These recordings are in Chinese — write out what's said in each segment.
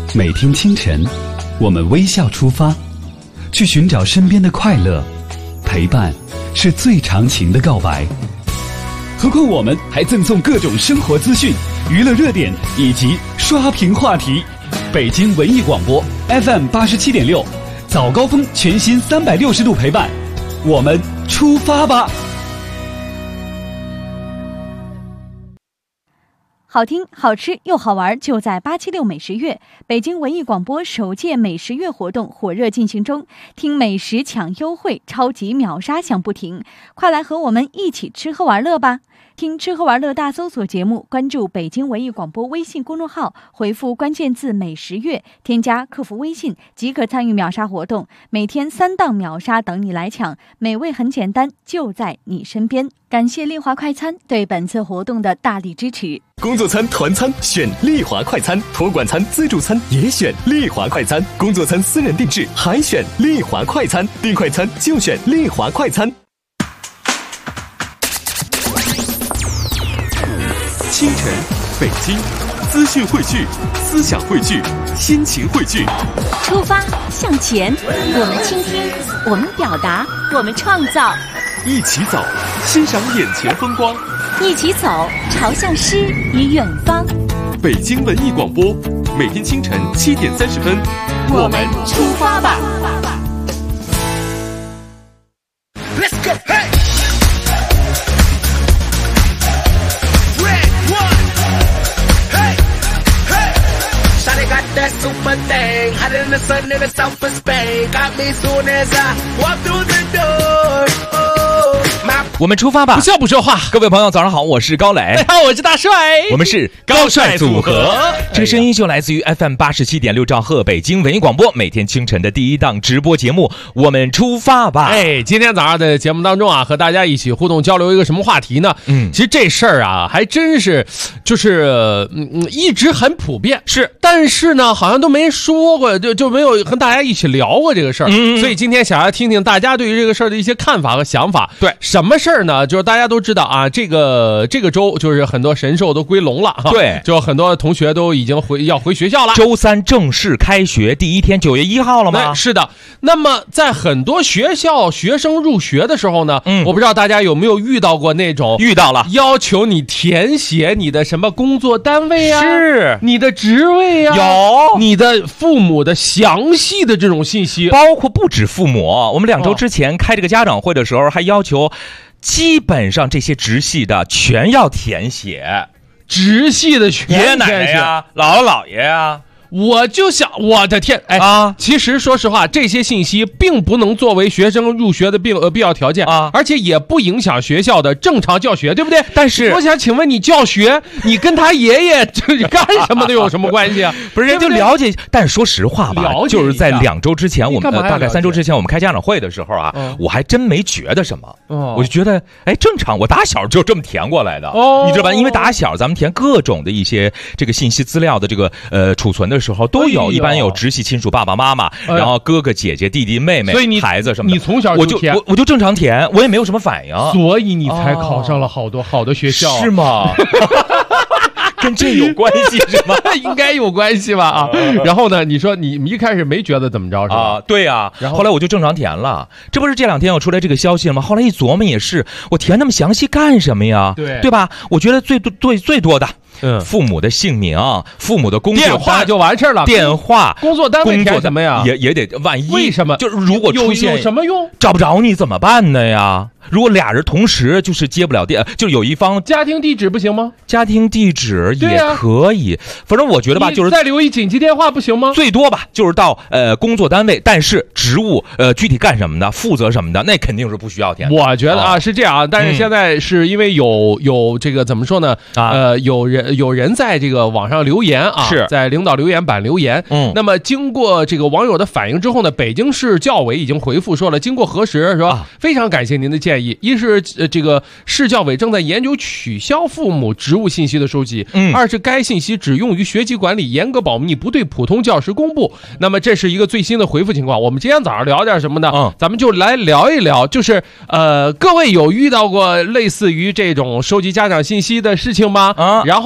每天清晨，我们微笑出发，去寻找身边的快乐。陪伴是最长情的告白。何况我们还赠送各种生活资讯、娱乐热点以及刷屏话题。北京文艺广播 FM87.6，早高峰全新360度陪伴，我们出发吧！ 好听、好吃又好玩，就在876美食月。北京文艺广播首届美食月活动火热进行中，听美食抢优惠，超级秒杀响不停，快来和我们一起吃喝玩乐吧！听吃喝玩乐大搜索节目，关注北京文艺广播微信公众号，回复关键字美食月，添加客服微信即可参与秒杀活动，每天3档秒杀等你来抢，美味很简单，就在你身边。感谢丽华快餐对本次活动的大力支持。 工作餐、团餐选丽华快餐，托管餐、自助餐也选丽华快餐，工作餐私人定制还选丽华快餐，订快餐就选丽华快餐。清晨，北京，资讯汇聚，思想汇聚，心情汇聚。 出发向前，我们倾听，我们表达，我们创造。 一起走，欣赏眼前风光。 一起走，朝向诗与远方。 北京文艺广播，每天清晨7点30分， 我们出发吧。 Let's go, hey! Got that super thing, hotter than the sun in the south of Spain. Got me soon as I walk through the door. Oh, my 我们出发吧！ 不笑不说话。 各位朋友，早上好，我是高磊。 大家好，我是大帅。 我们是高帅组合。这个声音就来自于 FM87.6兆赫北京文艺广播，每天清晨的第一档直播节目。我们出发吧！ 今天早上的节目当中啊，和大家一起互动交流一个什么话题呢？其实这事儿啊，还真是就是一直很普遍，是，但是呢，好像都没说过，就没有和大家一起聊过这个事儿。所以今天想要听听大家对于这个事儿的一些看法和想法。对，什么事儿呢？就是大家都知道啊，这个周就是很多神兽都归笼了，对，就很多同学都已经要回学校了。 周三正式开学第一天，9月1号了吗？ 是的。那么在很多学校学生入学的时候呢，我不知道大家有没有遇到过那种遇到了要求你填写你的什么工作单位啊， 是你的职位啊， 有你的父母的详细的这种信息， 包括不止父母。我们2周之前开这个家长会的时候，还要求基本上这些直系的全要填写， 直系的全爷爷奶奶呀、姥姥姥爷呀。 我就想，我的天，其实说实话，这些信息并不能作为学生入学的必要条件啊，而且也不影响学校的正常教学，对不对？但是我想请问你，教学你跟他爷爷干什么都有什么关系啊？ 不是，人就了解。但是说实话吧，就是在2周之前，我们大概3周之前，我们开家长会的时候啊，我还真没觉得什么，我就觉得正常，我打小就这么填过来的，你知道吧？因为打小咱们填各种的一些这个信息资料的这个储存的时候都有，一般有直系亲属爸爸妈妈，然后哥哥姐姐弟弟妹妹， 所以你孩子什么的， 你从小就填， 我就正常填，我也没有什么反应， 所以你才考上了好多好的学校， 是吗？跟这有关系是吗？ 应该有关系吧啊！然后呢，你说你一开始没觉得怎么着是吧？ 对呀，然后后来我就正常填了。这不是这2天我出来这个消息了吗？后来一琢磨也是，我填那么详细干什么呀？对吧？我觉得最多的。父母的姓名、父母的工作电话就完事儿了。 电话、 工作单位填什么呀？ 也得，万一为什么？ 就是如果出现有什么用？ 找不着你怎么办呢呀？如果俩人同时就是接不了电，就有一方家庭地址不行吗？ 家庭地址也可以，反正我觉得吧，就是再留一紧急电话不行吗？ 最多吧，就是到工作单位，但是职务具体干什么的、负责什么的，那肯定是不需要填的。 我觉得是这样，但是现在是因为有这个怎么说呢？有人在这个网上留言啊， 是在领导留言板留言。那么经过这个网友的反映之后呢，北京市教委已经回复说了，经过核实说非常感谢您的建议。一是这个市教委正在研究取消父母职务信息的收集，二是该信息只用于学籍管理，严格保密，不对普通教师公布。那么这是一个最新的回复情况。我们今天早上聊点什么呢？咱们就来聊一聊，就是各位有遇到过类似于这种收集家长信息的事情吗？然后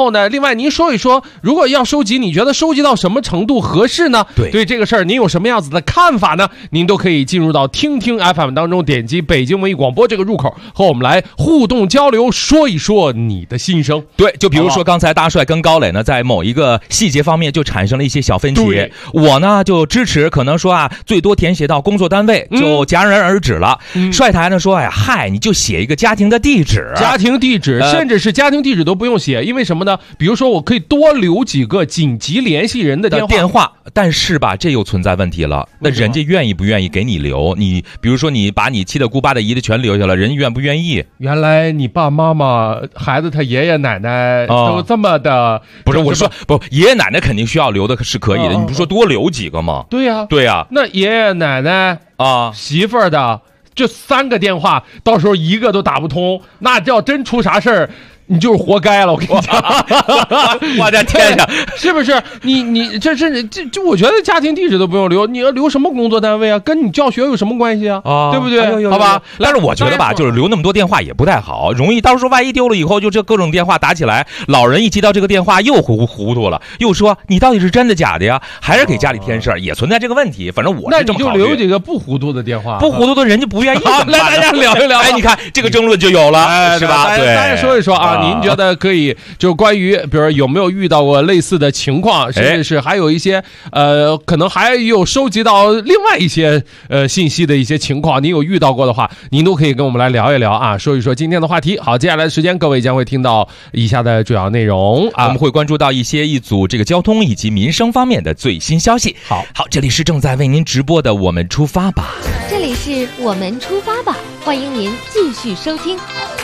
后呢，另外您说一说，如果要收集，你觉得收集到什么程度合适呢？对这个事儿，您有什么样子的看法呢？您都可以进入到听听 FM 当中，点击北京文艺广播这个入口，和我们来互动交流，说一说你的心声。 对，就比如说刚才大帅跟高磊呢，在某一个细节方面就产生了一些小分歧。我呢就支持，可能说啊，最多填写到工作单位就戛然而止了。帅台呢说，哎呀，嗨，你就写一个家庭的地址， 甚至是家庭地址都不用写，因为什么呢？比如说我可以多留几个紧急联系人的电话， 但是吧，这又存在问题了。那人家愿意不愿意给你留？你比如说你把你七的姑八的姨的全留下了，人愿不愿意？ 原来你爸妈妈孩子他爷爷奶奶都这么的， 不是我说不，爷爷奶奶肯定需要留的是可以的，你不是说多留几个吗？ 对呀，那爷爷奶奶啊，媳妇儿的这3个电话，到时候一个都打不通，那要真出啥事儿，你就是活该了，我跟你讲， 我的天呀， 是不是？你这我觉得家庭地址都不用留，你要留什么工作单位啊？跟你教学有什么关系啊？对不对？好吧。 但是我觉得吧，就是留那么多电话也不太好，容易到时候万一丢了以后，就这各种电话打起来，老人一接到这个电话又糊涂了，又说你到底是真的假的呀？还是给家里添事儿，也存在这个问题。反正我是这么考虑。 那你就留几个不糊涂的电话， 不糊涂的人就不愿意。 来大家聊一聊。 哎，你看这个争论就有了，是吧？ 对，大家说一说啊。您觉得可以就关于比如有没有遇到过类似的情况，甚至是还有一些可能还有收集到另外一些信息的一些情况，您有遇到过的话，您都可以跟我们来聊一聊啊，说一说今天的话题。好，接下来的时间各位将会听到以下的主要内容啊， 我们会关注到一组这个交通以及民生方面的最新消息。好，这里是正在为您直播的我们出发吧， 这里是我们出发吧，欢迎您继续收听。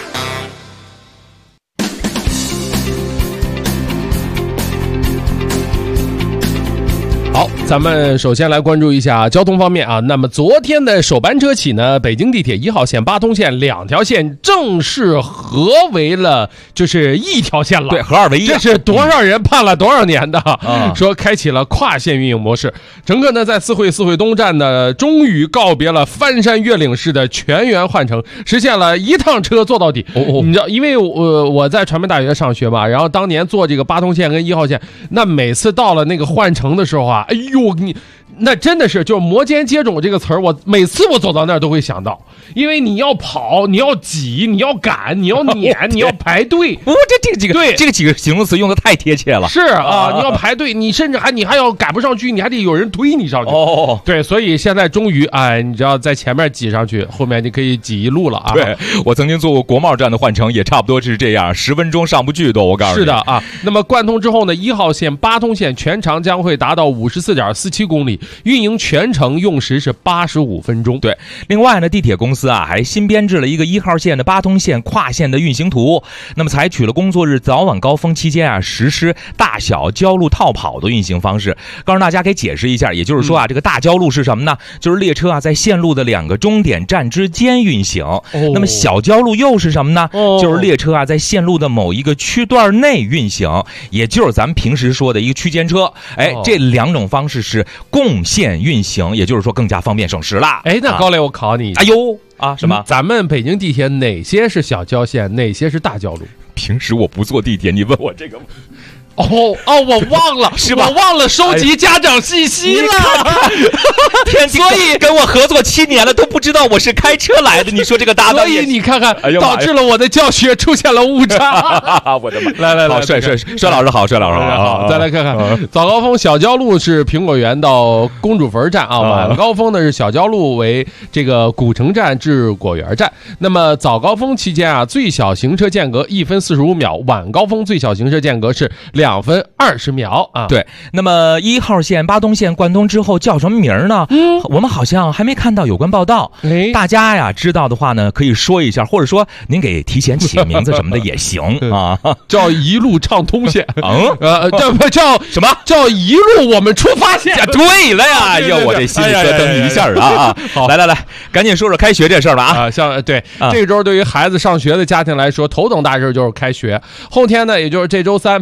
好，咱们首先来关注一下交通方面啊。那么昨天的首班车起呢，北京地铁1号线、八通线2条线正式合为了就是一条线了。 对，合二为一。 这是多少人盼了多少年的，说开启了跨线运营模式。乘客呢在四惠东站呢，终于告别了翻山越岭式的全员换乘，实现了一趟车坐到底。你知道，因为我在传媒大学上学嘛，然后当年坐这个八通线跟1号线，那每次到了那个换乘的时候啊，哎呦，那真的是就是摩肩接踵这个词儿，我每次我走到那儿都会想到，因为你要跑，你要挤，你要赶，你要撵，你要排队。 这几个形容词用的太贴切了。 是啊，你要排队，你甚至你还要赶不上去，你还得有人推你上去。对，所以现在终于你只要在前面挤上去，后面你可以挤一路了啊。 对，我曾经做过国贸站的换乘，也差不多是这样，10分钟上不去都。我告诉你。 是的啊。那么贯通之后呢，1号线、八通线全长将会达到54.47公里。运营全程用时是85分钟。 对，另外呢，地铁公司啊还新编制了一个1号线的八通线跨线的运行图。那么采取了工作日早晚高峰期间啊实施大小交路套跑的运行方式。告诉大家给解释一下，也就是说啊，这个大交路是什么呢？就是列车啊在线路的2个终点站之间运行。那么小交路又是什么呢？就是列车啊在线路的某一个区段内运行，也就是咱们平时说的一个区间车。这2种方式是共线运行，也就是说更加方便省时啦。 那高磊，我考你， 什么？ 咱们北京地铁哪些是小交线，哪些是大交路？ 平时我不坐地铁，你问我这个。 我忘了，是吧？我忘了收集家长信息了。 所以跟我合作7年了，都不知道我是开车来的。你说这个搭档， 所以你看看，导致了我的教学出现了误差。 我的妈！来，好，帅老师好，帅老师好。 再来看看，早高峰小交路是苹果园到公主坟站啊，晚高峰呢是小交路为这个古城站至果园站。那么早高峰期间啊，最小行车间隔1分45秒，晚高峰最小行车间隔是2分20秒啊。 对，那么1号线、八通线贯通之后叫什么名呢？我们好像还没看到有关报道。大家呀知道的话呢，可以说一下，或者说您给提前起个名字什么的也行啊。 叫一路畅通线， 叫什么？ 叫一路我们出发线。 对了呀，我这心里咯噔一下啊。好，来，赶紧说说开学这事儿了啊。 这周对于孩子上学的家庭来说，头等大事就是开学。后天呢，也就是这周3，北京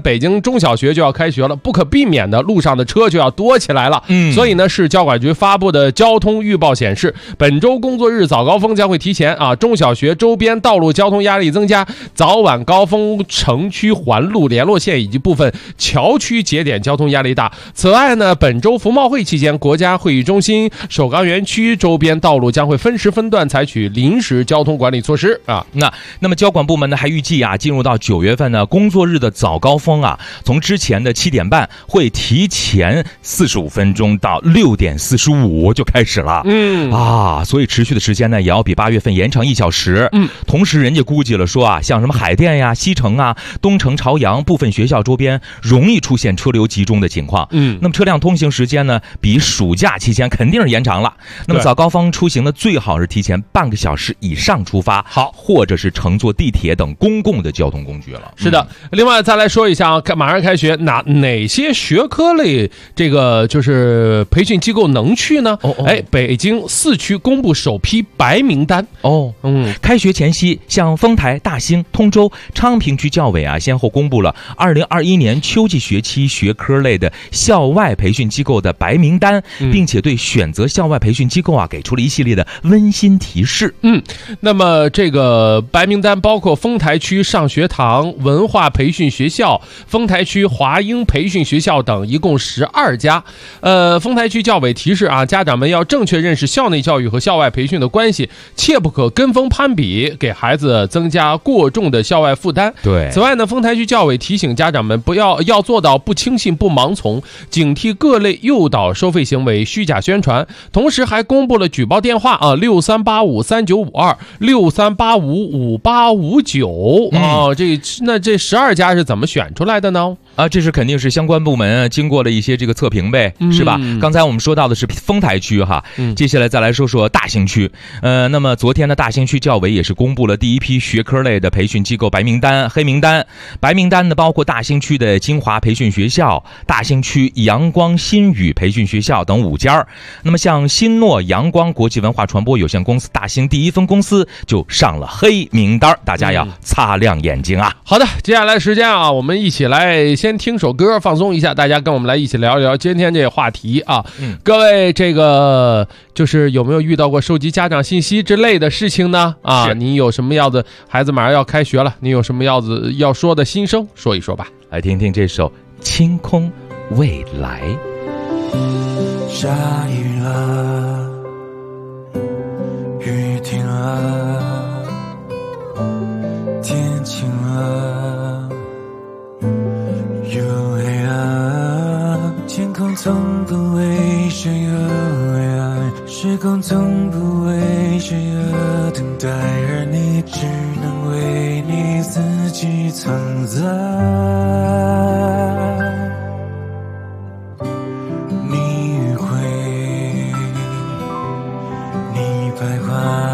中小学就要开学了，不可避免的路上的车就要多起来了。所以呢，市交管局发布的交通预报显示，本周工作日早高峰将会提前啊，中小学周边道路交通压力增加，早晚高峰城区环路、联络线以及部分桥区节点交通压力大。此外呢，本周服贸会期间，国家会议中心、首钢园区周边道路将会分时分段采取临时交通管理措施啊。 那么交管部门呢还预计啊，进入到9月份呢，工作日的早高峰啊，从之前的7点半会提前45分钟到6点45就开始了。所以持续的时间呢也要比8月份延长1小时。同时人家估计了说啊，像什么海淀呀、西城啊、东城、朝阳部分学校周边容易出现车流集中的情况。那么车辆通行时间呢，比暑假期间肯定是延长了。那么早高峰出行呢，最好是提前半个小时以上出发，好，或者是乘坐地铁等公共的交通工具了。 是的，另外再来说一下啊，马上开学，哪些学科类这个就是培训机构能去呢？北京4区公布首批白名单。 开学前夕，像丰台、大兴、通州、昌平区教委啊，先后公布了2021年秋季学期学科类的校外培训机构的白名单，并且对选择校外培训机构啊，给出了一系列的温馨提示。 那么这个白名单包括丰台区上学堂文化培训学校、丰台区华英培训学校等，一共12家。丰台区教委提示啊，家长们要正确认识校内教育和校外培训的关系，切不可跟风攀比，给孩子增加过重的校外负担。 对。 此外呢，丰台区教委提醒家长们要做到不轻信、不盲从，警惕各类诱导收费行为、虚假宣传。同时还公布了举报电话啊，63853952、63855859。这12家是怎么选出来的呢？ 这是肯定是相关部门经过了一些这个测评呗，是吧？刚才我们说到的是丰台区哈，接下来再来说说大兴区。那么昨天的大兴区教委也是公布了第一批学科类的培训机构白名单、黑名单。白名单呢，包括大兴区的金华培训学校、大兴区阳光新语培训学校等5家。那么像新诺阳光国际文化传播有限公司大兴第一分公司就上了黑名单，大家要擦亮眼睛啊。 好的，接下来时间啊，我们一起来先听首歌放松一下，大家跟我们来一起聊一聊今天这个话题啊。各位这个就是有没有遇到过收集家长信息之类的事情呢？你有什么样子，孩子马上要开学了，你有什么样子要说的心声，说一说吧。 来听听这首清空未来。 下雨了，雨停了，天晴了，又黑了，天空从不为谁而蔚蓝，时空从不为谁而等待，而你只能为你自己存在。你迂回，你徘徊，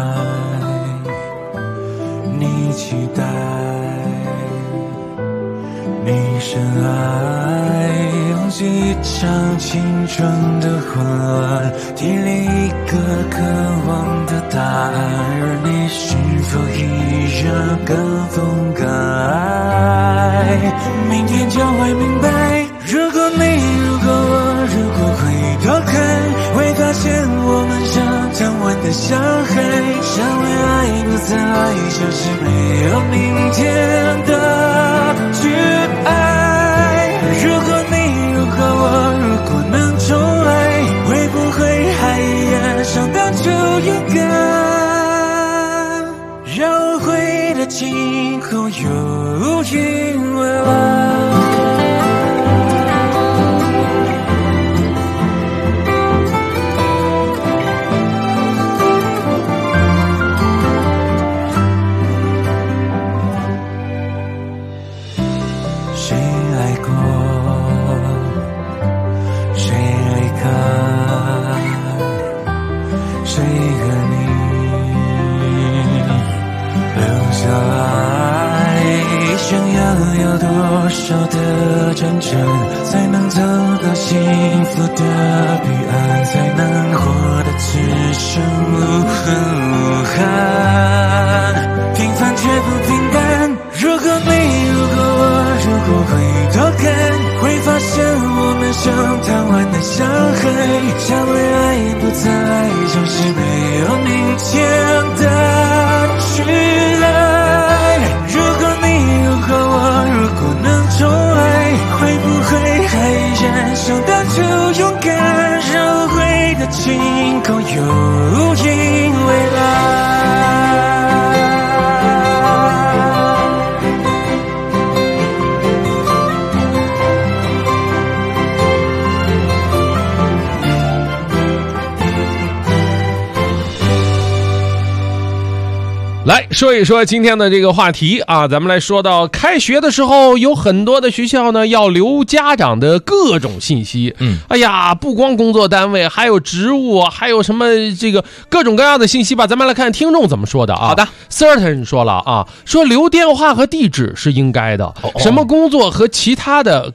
你期待，你深爱，忘记一场青春的混乱，体力一个渴望的答案，而你是否依然跟风敢爱？明天将会明白，如果我，如果回头看，会发现我们像贪玩的小孩，想未来不再爱，就是没有明天的去爱。如果我如果能重来，会不会还一样像当初勇敢？让我回的晴空有云未来。多少的战争才能走到幸福的彼岸，才能活得此生无恨无憾，平凡却不平淡。如果我，如果回头看， 发现我们像贪玩的小孩，想为爱不再爱，像是没有明天的未来。如果你，如果我，如果能重来，会不会还依然像当初勇敢？绕回的晴空又因未来。 来说一说今天的这个话题啊，咱们来说到开学的时候，有很多的学校呢要留家长的各种信息。哎呀，不光工作单位，还有职务，还有什么这个各种各样的信息吧。咱们来看听众怎么说的啊。 好的 ，Certain 说了啊，说留电话和地址是应该的，什么工作和其他的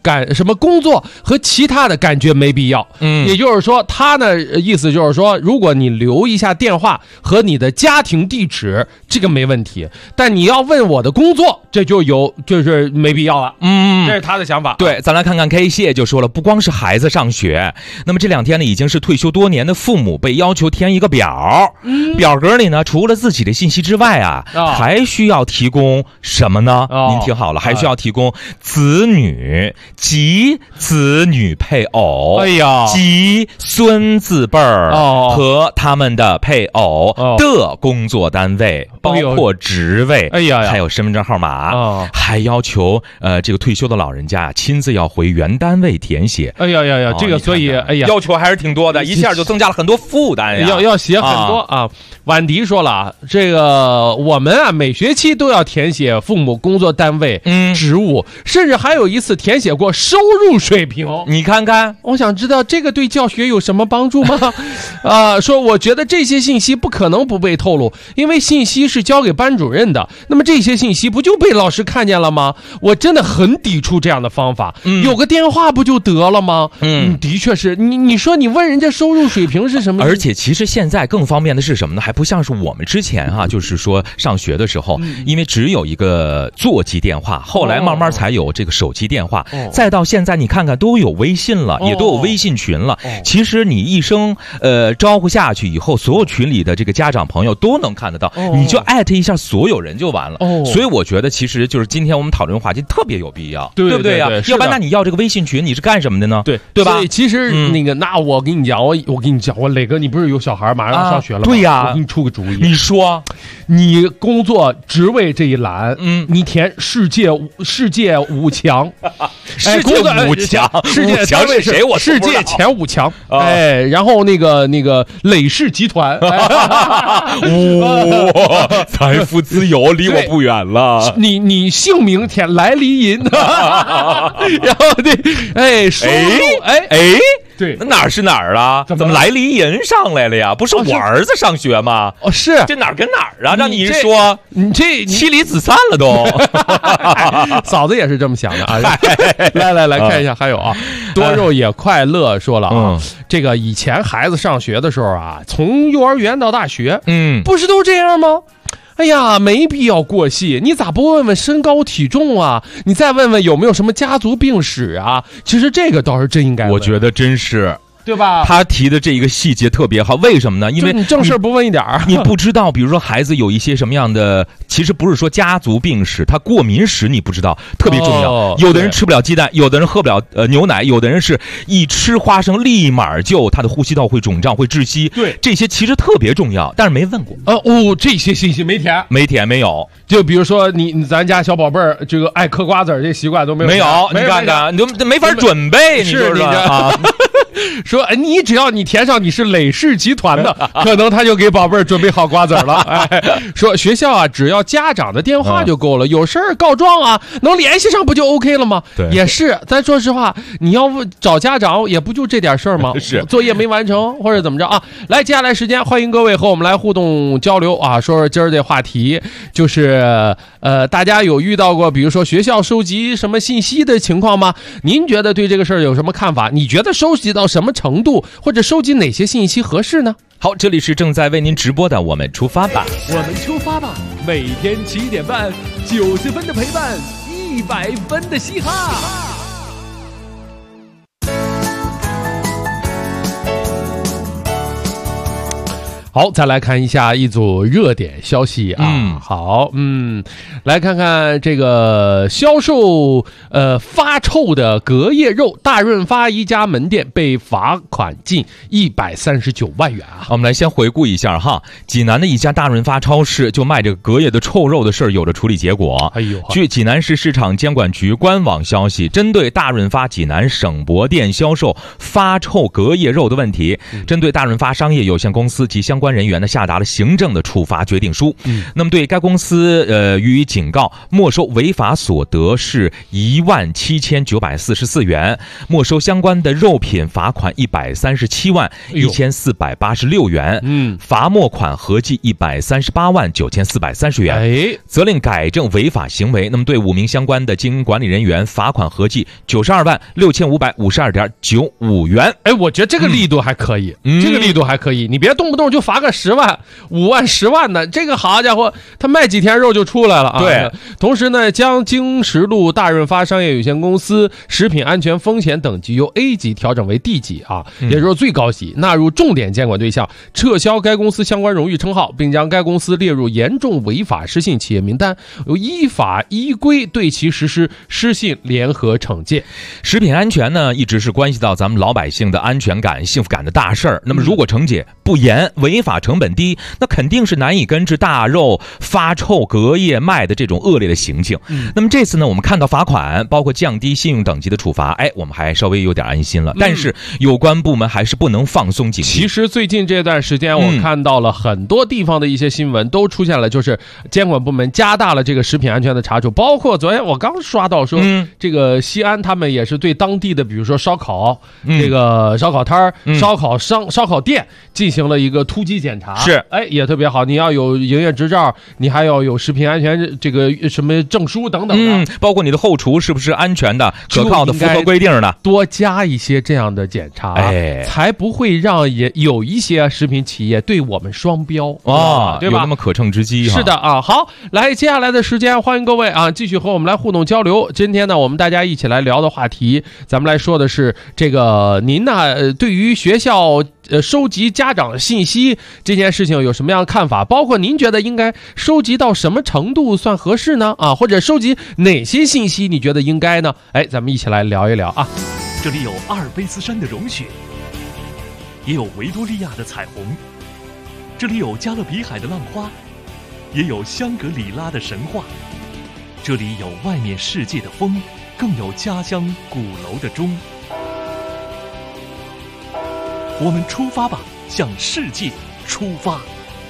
感觉没必要。也就是说他呢意思就是说，如果你留一下电话和你的家庭地址，这个没问题，但你要问我的工作，这就是没必要了。这是他的想法。 对，咱来看看 K 谢就说了，不光是孩子上学，那么这2天呢，已经是退休多年的父母被要求填一个表，表格里呢，除了自己的信息之外啊，还需要提供什么呢？您听好了，还需要提供子女及子女配偶，及孙子辈儿和他们的配偶的工作单位。包括职位，还有身份证号码，还要求这个退休的老人家亲自要回原单位填写。 这个所以要求还是挺多的，一下就增加了很多负担呀。 要写很多啊。婉迪说了，这个我们啊每学期都要填写父母工作单位、职务，甚至还有一次填写过收入水平。 你看看， 我想知道这个对教学有什么帮助吗？说我觉得这些信息不可能不被透露，因为信息是交给班主任的，那么这些信息不就被老师看见了吗？我真的很抵触这样的方法。有个电话不就得了吗？的确是。你说你问人家收入水平是什么？ 而且其实现在更方便的是什么呢？还不像是我们之前就是说上学的时候，因为只有一个座机电话，后来慢慢才有这个手机电话，再到现在你看看都有微信了，也都有微信群了。其实你一声招呼下去以后，所有群里的这个家长朋友都能看得到，你就艾特一下所有人就完了。所以我觉得其实就是今天我们讨论话题特别有必要，对不对呀？要不然那你要这个微信群你是干什么的呢？对吧？ 所以其实那我跟你讲，我磊哥，你不是有小孩马上要上学了吗？ 对呀， 我给你出个主意。 你说， 你工作职位这一栏，你填世界五强， 世界五强， 世界强是谁？我世界前5强，然后那个磊氏集团， 财富自由离我不远了。 你姓名填来离银，然后收入，对， 那哪儿是哪儿啊？怎么来离银上来了呀？不是我儿子上学吗？ 是这哪儿跟哪儿啊？让你一说， 你这妻离子散了都。 嫂子也是这么想的啊。来看一下，还有啊，多肉也快乐说了啊，这个以前孩子上学的时候啊，从幼儿园到大学，不是都这样吗？哎呀，没必要过细，你咋不问问身高体重啊？你再问问有没有什么家族病史啊？其实这个倒是真应该问， 我觉得真是。 对吧？ 他提的这一个细节特别好，为什么呢？因为你正事不问一点儿， 你不知道，比如说孩子有一些什么样的，其实不是说家族病史，他过敏史你不知道，特别重要。有的人吃不了鸡蛋，有的人喝不了牛奶，有的人是一吃花生立马就他的呼吸道会肿胀会窒息。 对， 这些其实特别重要，但是没问过。 这些信息没填， 没有。 就比如说咱家小宝贝儿这个爱嗑瓜子这习惯都没有。 你看看，你都没法准备，你说啊。 说你只要你填上你是磊氏集团的，可能他就给宝贝儿准备好瓜子了。说学校啊，只要家长的电话就够了，有事儿告状啊，能联系上不就 OK 了吗？ 对， 也是。咱说实话，你要找家长也不就这点事儿吗？ 是， 作业没完成或者怎么着啊？来，接下来时间欢迎各位和我们来互动交流啊，说今儿这话题就是大家有遇到过比如说学校收集什么信息的情况吗？您觉得对这个事儿有什么看法？你觉得收集到什么程度，或者收集哪些信息合适呢？ 好，这里是正在为您直播的我们出发吧， 我们出发吧，每天7点半，90分的陪伴，100分的嘻哈。 好，再来看一下一组热点消息啊。好，来看看这个销售发臭的隔夜肉，大润发一家门店被罚款近139万元啊。 我们来先回顾一下哈，济南的一家大润发超市就卖这个隔夜的臭肉的事儿有了处理结果。据济南市市场监管局官网消息，针对大润发济南省博店销售发臭隔夜肉的问题，针对大润发商业有限公司及相关人员呢下达了行政的处罚决定书。那么对该公司予以警告，没收违法所得是17944元，没收相关的肉品罚款1371486元，罚没款合计1389430元，责令改正违法行为。那么对5名相关的经营管理人员罚款合计926552.95元。 我觉得这个力度还可以，这个力度还可以，你别动不动就罚个10万、5万、10万的，这个好家伙，他卖几天肉就出来了啊！ 对， 同时呢，将经十路大润发商业有限公司食品安全风险等级由 A 级调整为 D 级啊，也就是最高级，纳入重点监管对象，撤销该公司相关荣誉称号，并将该公司列入严重违法失信企业名单，由依法依规对其实施失信联合惩戒。 食品安全呢，一直是关系到咱们老百姓的安全感、幸福感的大事儿。那么如果惩戒不严，违法成本低，那肯定是难以根治大肉发臭隔夜卖的这种恶劣的行径。那么这次呢，我们看到罚款，包括降低信用等级的处罚，我们还稍微有点安心了。但是有关部门还是不能放松警惕。 其实最近这段时间，我看到了很多地方的一些新闻都出现了，就是监管部门加大了这个食品安全的查处，包括昨天我刚刷到说，这个西安他们也是对当地的，比如说烧烤，这个烧烤摊儿、烧烤店进行了一个突击检查， 是， 也特别好。你要有营业执照，你还要有食品安全这个什么证书等等的， 包括你的后厨是不是安全的、可靠的、符合规定的， 多加一些这样的检查，才不会让有一些食品企业对我们双标啊，对吧？ 有那么可乘之机。 是的啊，好，来接下来的时间，欢迎各位啊，继续和我们来互动交流。今天呢，我们大家一起来聊的话题，咱们来说的是这个您呢，对于学校收集家长信息这件事情有什么样的看法？包括您觉得应该收集到什么程度算合适呢？啊，或者收集哪些信息你觉得应该呢？咱们一起来聊一聊啊。 这里有阿尔卑斯山的融雪，也有维多利亚的彩虹，这里有加勒比海的浪花，也有香格里拉的神话，这里有外面世界的风，更有家乡鼓楼的钟。我们出发吧，向世界出发。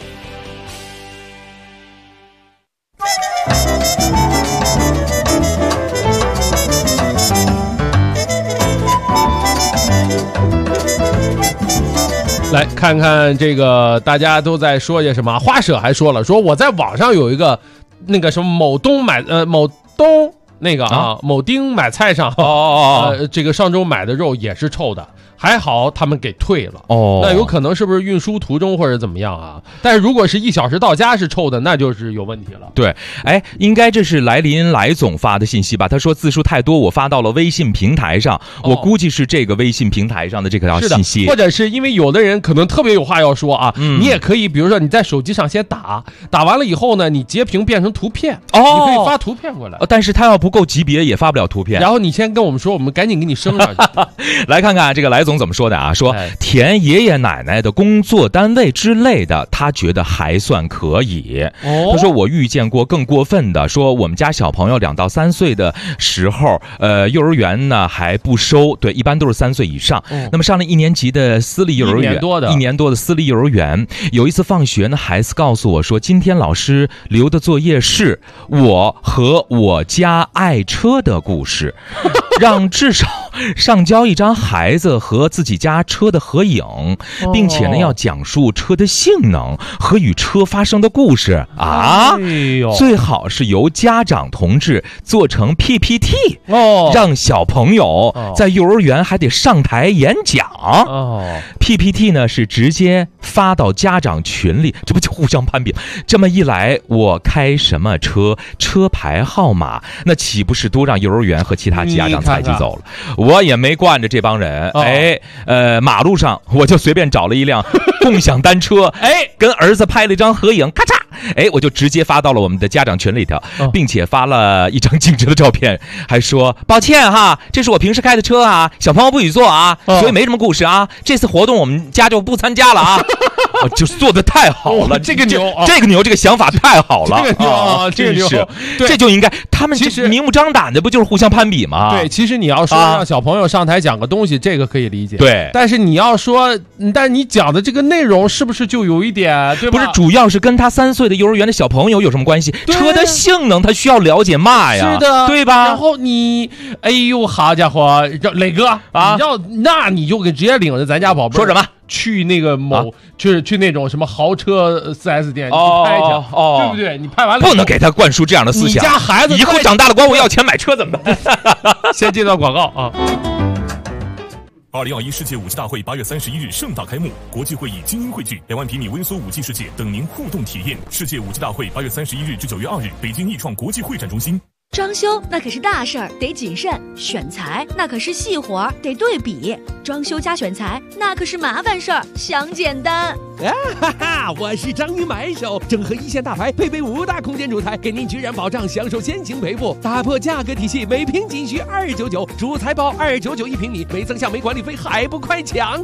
来看看这个，大家都在说些什么？花舍还说了，说我在网上有一个那个什么某东那个某丁买菜上这个上周买的肉也是臭的，还好他们给退了。那有可能是不是运输途中或者怎么样啊？但是如果是1小时到家是臭的，那就是有问题了。 对，应该这是来总发的信息吧？他说字数太多，我发到了微信平台上，我估计是这个微信平台上的这条信息， 或者是因为有的人可能特别有话要说啊，你也可以，比如说你在手机上先打完了以后呢，你截屏变成图片，你可以发图片过来。 但是他要不够级别也发不了图片， 然后你先跟我们说，我们赶紧给你升上去。 来看看这个来总怎么说的啊？说填爷爷奶奶的工作单位之类的，他觉得还算可以。他说我遇见过更过分的，说我们家小朋友2到3岁的时候，幼儿园呢还不收，对，一般都是3岁以上。那么上了1年级的私立幼儿园，1年多的私立幼儿园，有一次放学呢，孩子告诉我说，今天老师留的作业是我和我家爱车的故事，让至少上交一张孩子和自己家车的合影，并且呢要讲述车的性能和与车发生的故事啊，最好是由家长同志做成 PPT， 让小朋友在幼儿园还得上台演讲。PPT 呢是直接发到家长群里，这不就互相攀比？这么一来，我开什么车，车牌号码，那岂不是都让幼儿园和其他家长采集走了。我也没惯着这帮人，马路上我就随便找了一辆共享单车，跟儿子拍了一张合影，咔嚓，我就直接发到了我们的家长群里头，并且发了一张静止的照片，还说抱歉哈，这是我平时开的车啊，小朋友不许坐啊，所以没什么故事啊，这次活动我们家就不参加了啊。就做的太好了， 这个牛， 这个想法太好了， 这个牛，这个牛， 这就应该他们其实明目张胆的，不就是互相攀比吗？ 对，其实你要说让小朋友上台讲个东西，这个可以理解。 对， 但是你要说，但你讲的这个内容是不是就有一点，对吧？ 不是，主要是跟他3岁的幼儿园的小朋友有什么关系？车的性能他需要了解嘛呀？ 是的， 对吧？ 然后你，哎呦，好家伙，磊哥啊，那你就直接领着咱家宝贝说什么？ 去那个去那种什么豪车 4S 店去拍去，对不对？你拍完了不能给他灌输这样的思想。 你家孩子以后长大了管我要钱买车怎么办？ 先接到广告啊。 2021世界武器大会8月31日盛大开幕，国际会议精英汇聚，2万平米微缩武器世界等您互动体验。世界武器大会8月31日至9月2日，北京易创国际会展中心。 装修那可是大事儿，得谨慎；选材那可是细活儿，得对比。装修加选材那可是麻烦事儿，想简单。 哈哈，我是章鱼买手，整合一线大牌，配备5大空间主材，给您居然保障享受先行赔付，打破价格体系，每平仅需299，主材包299一平米，没增项没管理费，还不快抢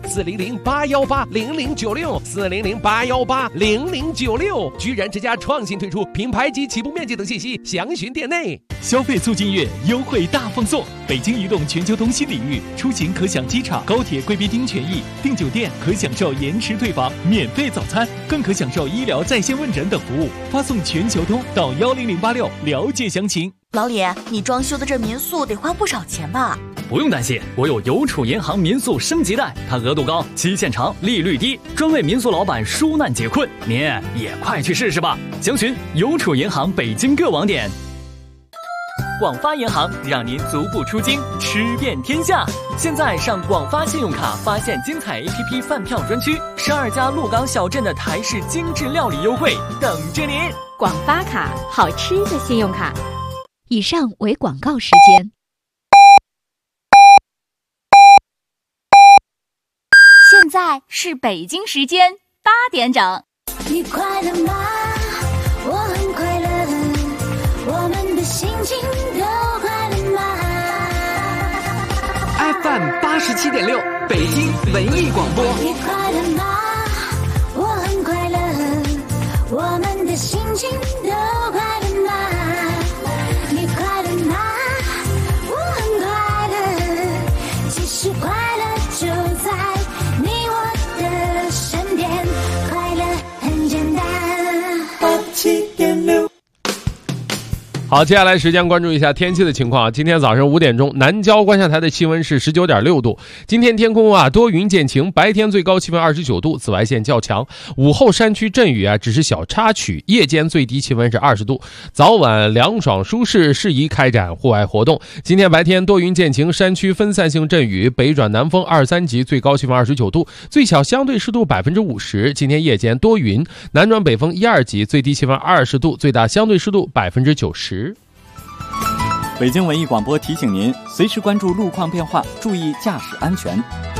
！400-818-0096，400-818-0096，居然之家创新推出品牌及起步面积等信息，详询店内。 消费促进月优惠大放送，北京移动全球通新领域，出行可享机场、高铁贵宾厅权益，订酒店可享受延迟退房、免费早餐，更可享受医疗在线问诊等服务。发送全球通到10086了解详情。 老李，你装修的这民宿得花不少钱吧？ 不用担心，我有邮储银行民宿升级贷，它额度高，期限长，利率低，专为民宿老板纾难解困。您也快去试试吧！详询邮储银行北京各网点。广发银行让您足不出京，吃遍天下。现在上广发信用卡发现精彩 APP 饭票专区，12家鹿港小镇的台式精致料理优惠等着您。 广发卡，好吃的信用卡。以上为广告时间。 现在是北京时间8点整。 你快乐吗？我很快乐，我们的心情都快乐吗 ？FM 87.6，北京文艺广播。 你快乐吗？我很快乐，我们的心情都快乐吗？你快乐吗？我很快乐，其实快乐就在你我的身边，快乐很简单。87.6。 好，接下来时间关注一下天气的情况。今天早上5点钟，南郊观象台的气温是19.6度。今天天空多云见晴，白天最高气温29度，紫外线较强。午后山区阵雨只是小插曲，夜间最低气温是20度，早晚凉爽舒适，适宜开展户外活动。今天白天多云见晴，山区分散性阵雨，北转南风2、3级，最高气温29度，最小相对湿度50%。今天夜间多云，南转北风1、2级，最低气温20度，最大相对湿度90%。 北京文艺广播提醒您，随时关注路况变化，注意驾驶安全。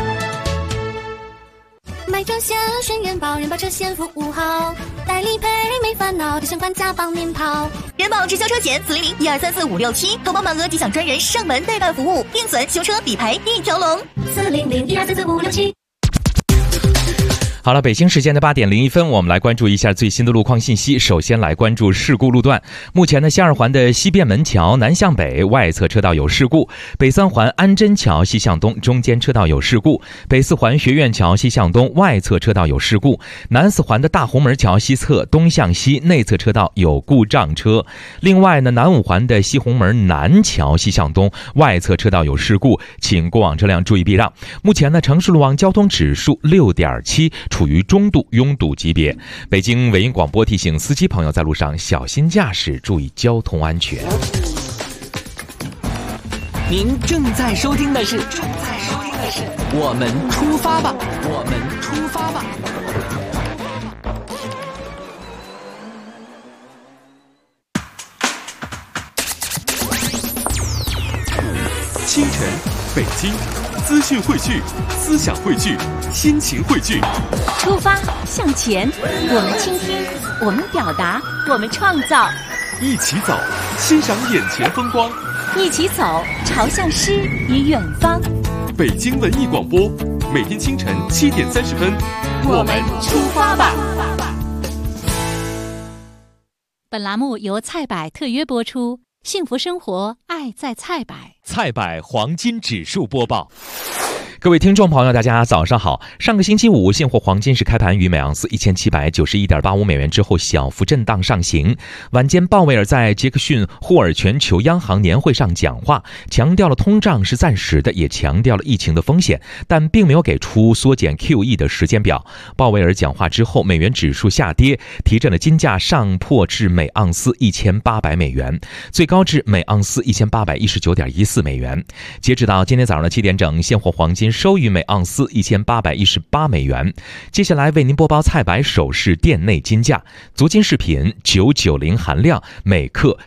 买车险选人保，人保车险服务好，代理赔没烦恼，底险管家帮您跑。 人保直销车险400-1234-567，投保满额即享专人上门代办服务，定损、修车、理赔一条龙。 400-1234-567。 好了，北京时间的8点01分，我们来关注一下最新的路况信息。首先来关注事故路段。目前呢，西二环的西便门桥南向北外侧车道有事故，北三环安贞桥西向东中间车道有事故，北四环学院桥西向东外侧车道有事故，南四环的大红门桥西侧东向西内侧车道有故障车。另外呢，南五环的西红门南桥西向东外侧车道有事故，请过往车辆注意避让。目前呢，城市路网交通指数6.7，处于中度拥堵级别。北京文艺广播提醒司机朋友在路上小心驾驶，注意交通安全。 您正在收听的是我们出发吧，我们出发吧。 清晨，北京，资讯汇聚，思想汇聚，心情汇聚。 出发向前，我们倾听，我们表达，我们创造。 一起走，欣赏眼前风光。 一起走，朝向诗与远方。 北京文艺广播，每天清晨7点30分， 我们出发吧。本栏目由菜百特约播出，幸福生活，爱在菜百。 菜百黄金指数播报。各位听众朋友，大家早上好。上个星期五，现货黄金是开盘于每盎司1791.85美元之后小幅震荡上行。晚间，鲍威尔在杰克逊霍尔全球央行年会上讲话，强调了通胀是暂时的，也强调了疫情的风险，但并没有给出缩减 QE 的时间表。鲍威尔讲话之后，美元指数下跌，提振了金价上破至每盎司1800美元，最高至每盎司1819.14美元。截止到今天早上的7点整，现货黄金收于每盎司1818美元。接下来为您播报菜百首饰店内金价：足金饰品990含量每克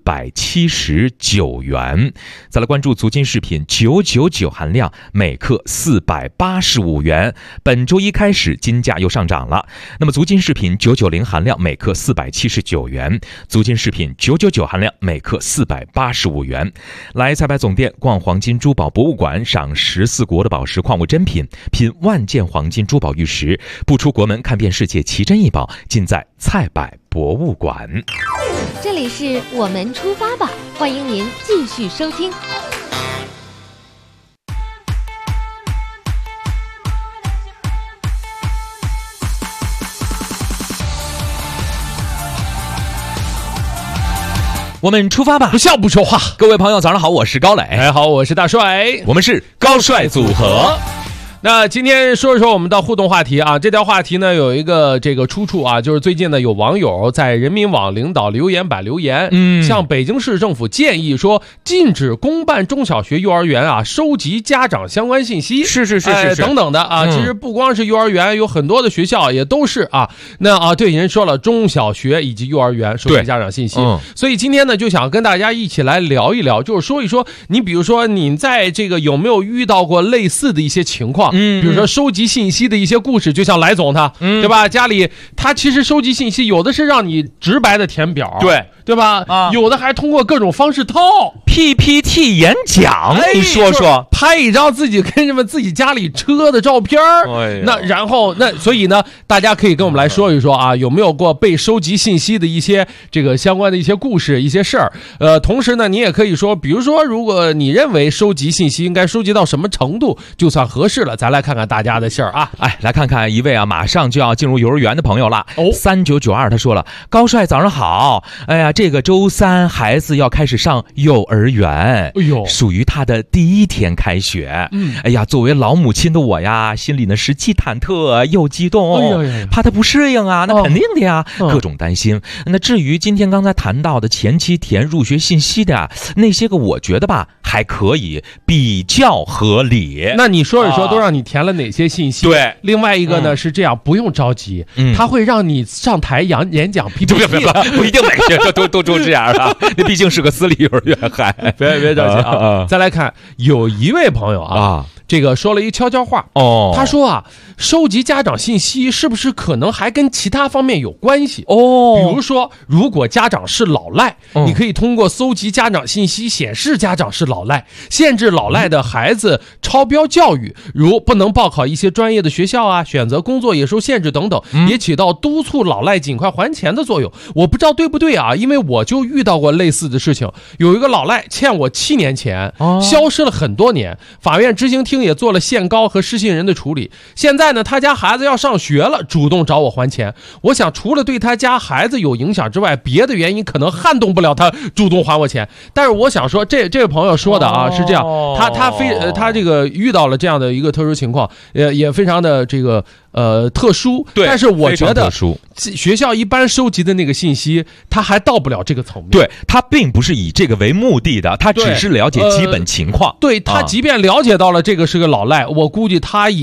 479元。再来关注足金饰品999含量每克485元。本周一开始金价又上涨了。那么足金饰品990含量每克479元，足金饰品999含量每克485元。来菜百总店逛黄金珠宝博物馆，赏14国的宝石矿物珍品，品万件黄金珠宝玉石，不出国门看遍世界奇珍异宝，尽在菜百博物馆。 这里是我们出发吧，欢迎您继续收听。 我们出发吧， 不笑不说话。 各位朋友早上好，我是高磊。 大家好，我是大帅。 我们是高帅组合。 那今天说一说我们的互动话题啊，这条话题呢有一个这个出处啊，就是最近呢有网友在人民网领导留言板留言，向北京市政府建议说，禁止公办中小学、幼儿园啊收集家长相关信息， 是等等的啊。其实不光是幼儿园，有很多的学校也都是啊。那啊，对，人说了中小学以及幼儿园收集家长信息，所以今天呢就想跟大家一起来聊一聊，就是说一说，你比如说你在这个有没有遇到过类似的一些情况？比如说收集信息的一些故事，就像来总他，对吧？家里他其实收集信息，有的是让你直白的填表，对吧？有的还通过各种方式套 PPT 演讲，你说说， 拍一张自己跟什么自己家里车的照片，那然后所以呢，大家可以跟我们来说一说啊，有没有过被收集信息的一些这个相关的一些故事、一些事儿？同时呢，你也可以说，比如说，如果你认为收集信息应该收集到什么程度就算合适了，咱来看看大家的信儿啊。 来看看一位啊，马上就要进入幼儿园的朋友了。3992他说了，高帅早上好，哎呀，这个周3孩子要开始上幼儿园，属于他的第1天开学。哎呀，作为老母亲的我呀，心里呢是既忐忑又激动，怕他不适应啊，那肯定的呀，各种担心。那至于今天刚才谈到的前期填入学信息的那些个，我觉得吧还可以，比较合理。 那你说一说，都让你填了哪些信息？ 对， 另外一个呢是这样，不用着急，他会让你上台演讲 PPT， 不一定每个学校都这样啊，那毕竟是个私立幼儿园，还别着急啊。再来看，有一位朋友啊，这个说了一悄悄话他说啊，收集家长信息是不是可能还跟其他方面有关系？比如说，如果家长是老赖，你可以通过搜集家长信息显示家长是老赖，限制老赖的孩子超标教育，如不能报考一些专业的学校啊，选择工作也受限制等等，也起到督促老赖尽快还钱的作用。我不知道对不对啊，因为我就遇到过类似的事情，有一个老赖欠我7年钱，消失了很多年，法院执行厅也做了限高和失信人的处理。现在呢，他家孩子要上学了，主动找我还钱。我想除了对他家孩子有影响之外，别的原因可能撼动不了他主动还我钱。但是我想说，这位朋友说的啊是这样，他这个遇到了这样的一个特殊情况，也非常的这个特殊。 对， 但是我觉得学校一般收集的那个信息，他还到不了这个层面。 对，他并不是以这个为目的的，他只是了解基本情况。 对，他即便了解到了这个是个老赖，我估计他也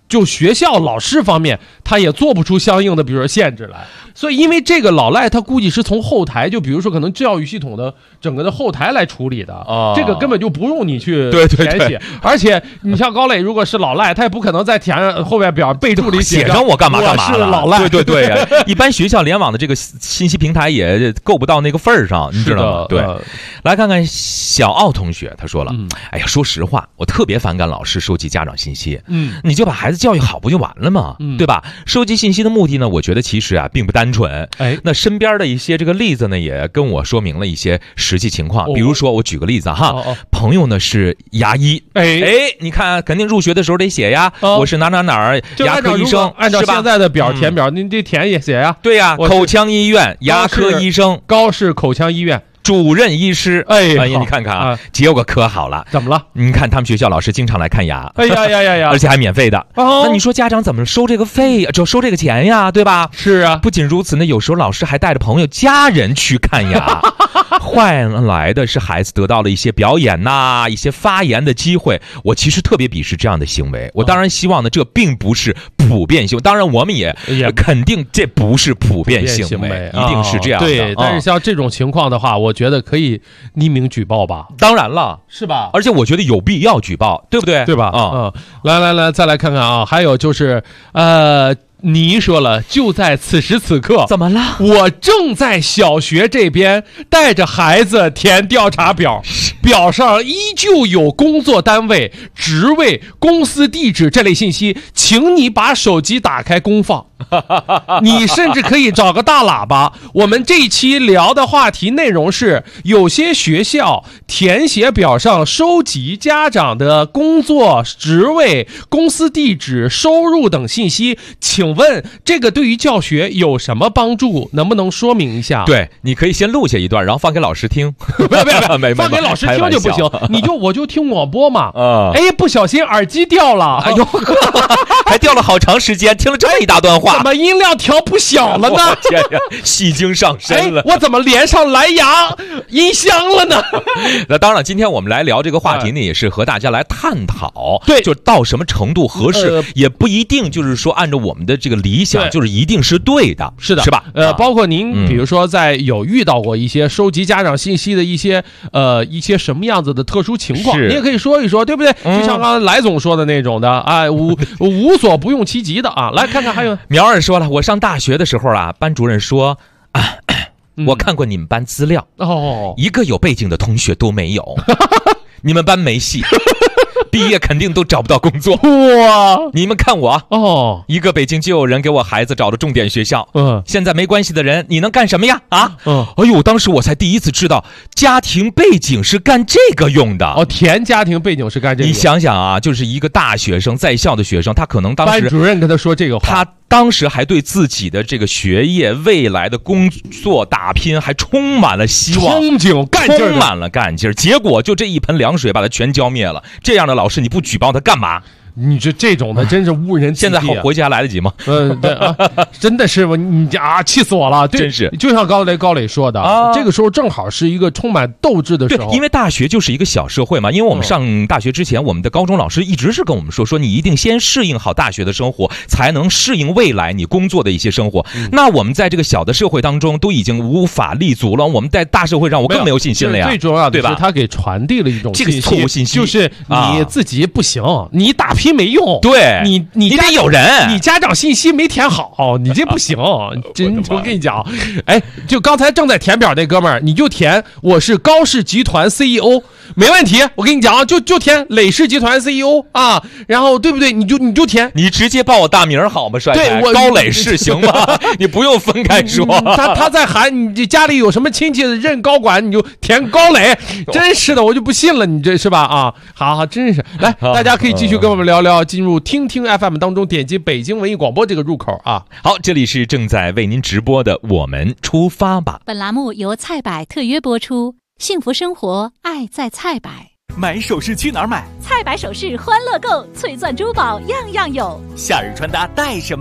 就学校老师方面，他也做不出相应的，比如说限制来。所以因为这个老赖他估计是从后台，就比如说可能教育系统的整个的后台来处理的，这个根本就不用你去填写。而且你像高磊如果是老赖，他也不可能在后面表备注里写上我干嘛干嘛了，我是老赖。 对一般学校联网的这个信息平台也够不到那个份儿上，你知道吗？对，来看看小奥同学，他说了，哎呀，说实话，我特别反感老师收集家长信息，你就把孩子教育好不就完了吗？对吧？收集信息的目的呢，我觉得其实啊并不单纯。那身边的一些这个例子呢，也跟我说明了一些实际情况。比如说，我举个例子哈，朋友呢是牙医，你看肯定入学的时候得写呀，我是哪儿牙科医生， 按照现在的表填表，您这填也写呀。 对呀，口腔医院牙科医生， 高市口腔医院主任医师。哎呀，你看看啊，结果可好了。 怎么了？ 你看他们学校老师经常来看牙， 哎呀， 而且还免费的。那你说家长怎么收这个费，就收这个钱呀，对吧？ 是啊。 不仅如此呢，有时候老师还带着朋友家人去看牙，换来的是孩子得到了一些表演一些发言的机会。我其实特别鄙视这样的行为。我当然希望呢，这并不是普遍行为。当然，我们也肯定这不是普遍行为，一定是这样的。 对，但是像这种情况的话，我觉得可以匿名举报吧。 当然了， 是吧？ 而且我觉得有必要举报，对不对？ 对吧？来，再来看看啊，还有就是你说了，就在此时此刻， 怎么了？ 我正在小学这边带着孩子填调查表，表上依旧有工作单位、职位、公司地址这类信息，请你把手机打开公放。你甚至可以找个大喇叭。我们这一期聊的话题内容是，有些学校填写表上收集家长的工作、职位、公司地址、收入等信息，请问这个对于教学有什么帮助？能不能说明一下？ 对，你可以先录下一段，然后放给老师听。 不要，放给老师听就不行。我就听广播嘛。不小心耳机掉了， 哎呦，还掉了好长时间，听了这么一大段话。 怎么音量调不小了呢？ 天呀，戏精上身了！ 我怎么连上蓝牙音箱了呢？ 那当然，今天我们来聊这个话题呢，也是和大家来探讨。 对， 就到什么程度合适，也不一定就是说按照我们的这个理想，就是一定是对的。 是的， 是吧？ 包括您，比如说在有遇到过一些收集家长信息的一些什么样子的特殊情况，你也可以说一说，对不对？就像刚才来总说的那种的，无所不用其极的啊。来看看还有。 苗儿说了，我上大学的时候啊，班主任说我看过你们班资料，一个有背景的同学都没有，你们班没戏。毕业肯定都找不到工作。 哇！ 你们看我一个北京就有人给我孩子找了重点学校。现在没关系的人，你能干什么呀？哎呦，当时我才第一次知道家庭背景是干这个用的。 填家庭背景是干这个。 你想想啊，就是一个大学生，在校的学生，他可能当时班主任跟他说这个话， 他当时还对自己的这个学业、未来的工作打拼还充满了希望、 憧憬、干劲儿， 充满了干劲儿。结果就这一盆凉水把他全浇灭了。这样的老师你不举报他干嘛？ 你这种的真是误人子弟。 现在回去还来得及吗？ 对啊，真的是你气死我了！ 真是， 就像高磊说的，这个时候正好是一个充满斗志的时候。 对，因为大学就是一个小社会嘛。因为我们上大学之前，我们的高中老师一直是跟我们说你一定先适应好大学的生活，才能适应未来你工作的一些生活。那我们在这个小的社会当中都已经无法立足了，我们在大社会上我更没有信心了呀。 最重要的是他给传递了一种这个错误信息， 就是你自己不行，你打拼没用。 对， 你得有人， 你家长信息没填好，你这不行。真，我跟你讲，就刚才正在填表那哥们儿，你就填我是高氏集团 CEO， 没问题。我跟你讲，就填磊氏集团 CEO 啊，然后对不对？你就填， 你直接报我大名好吗？帅对， 高磊氏行吗？你不用分开说。 他在喊你家里有什么亲戚任高管，你就填高磊。真是的，我就不信了，你这是吧？啊，好，真是。来，大家可以继续跟我们聊聊，进入听听 FM 当中，点击北京文艺广播这个入口啊。 好，这里是正在为您直播的我们出发吧。 本栏目由菜百特约播出，幸福生活，爱在菜百。 买首饰去哪儿买？ 菜百首饰欢乐购，翠钻珠宝样样有。 夏日穿搭带什么？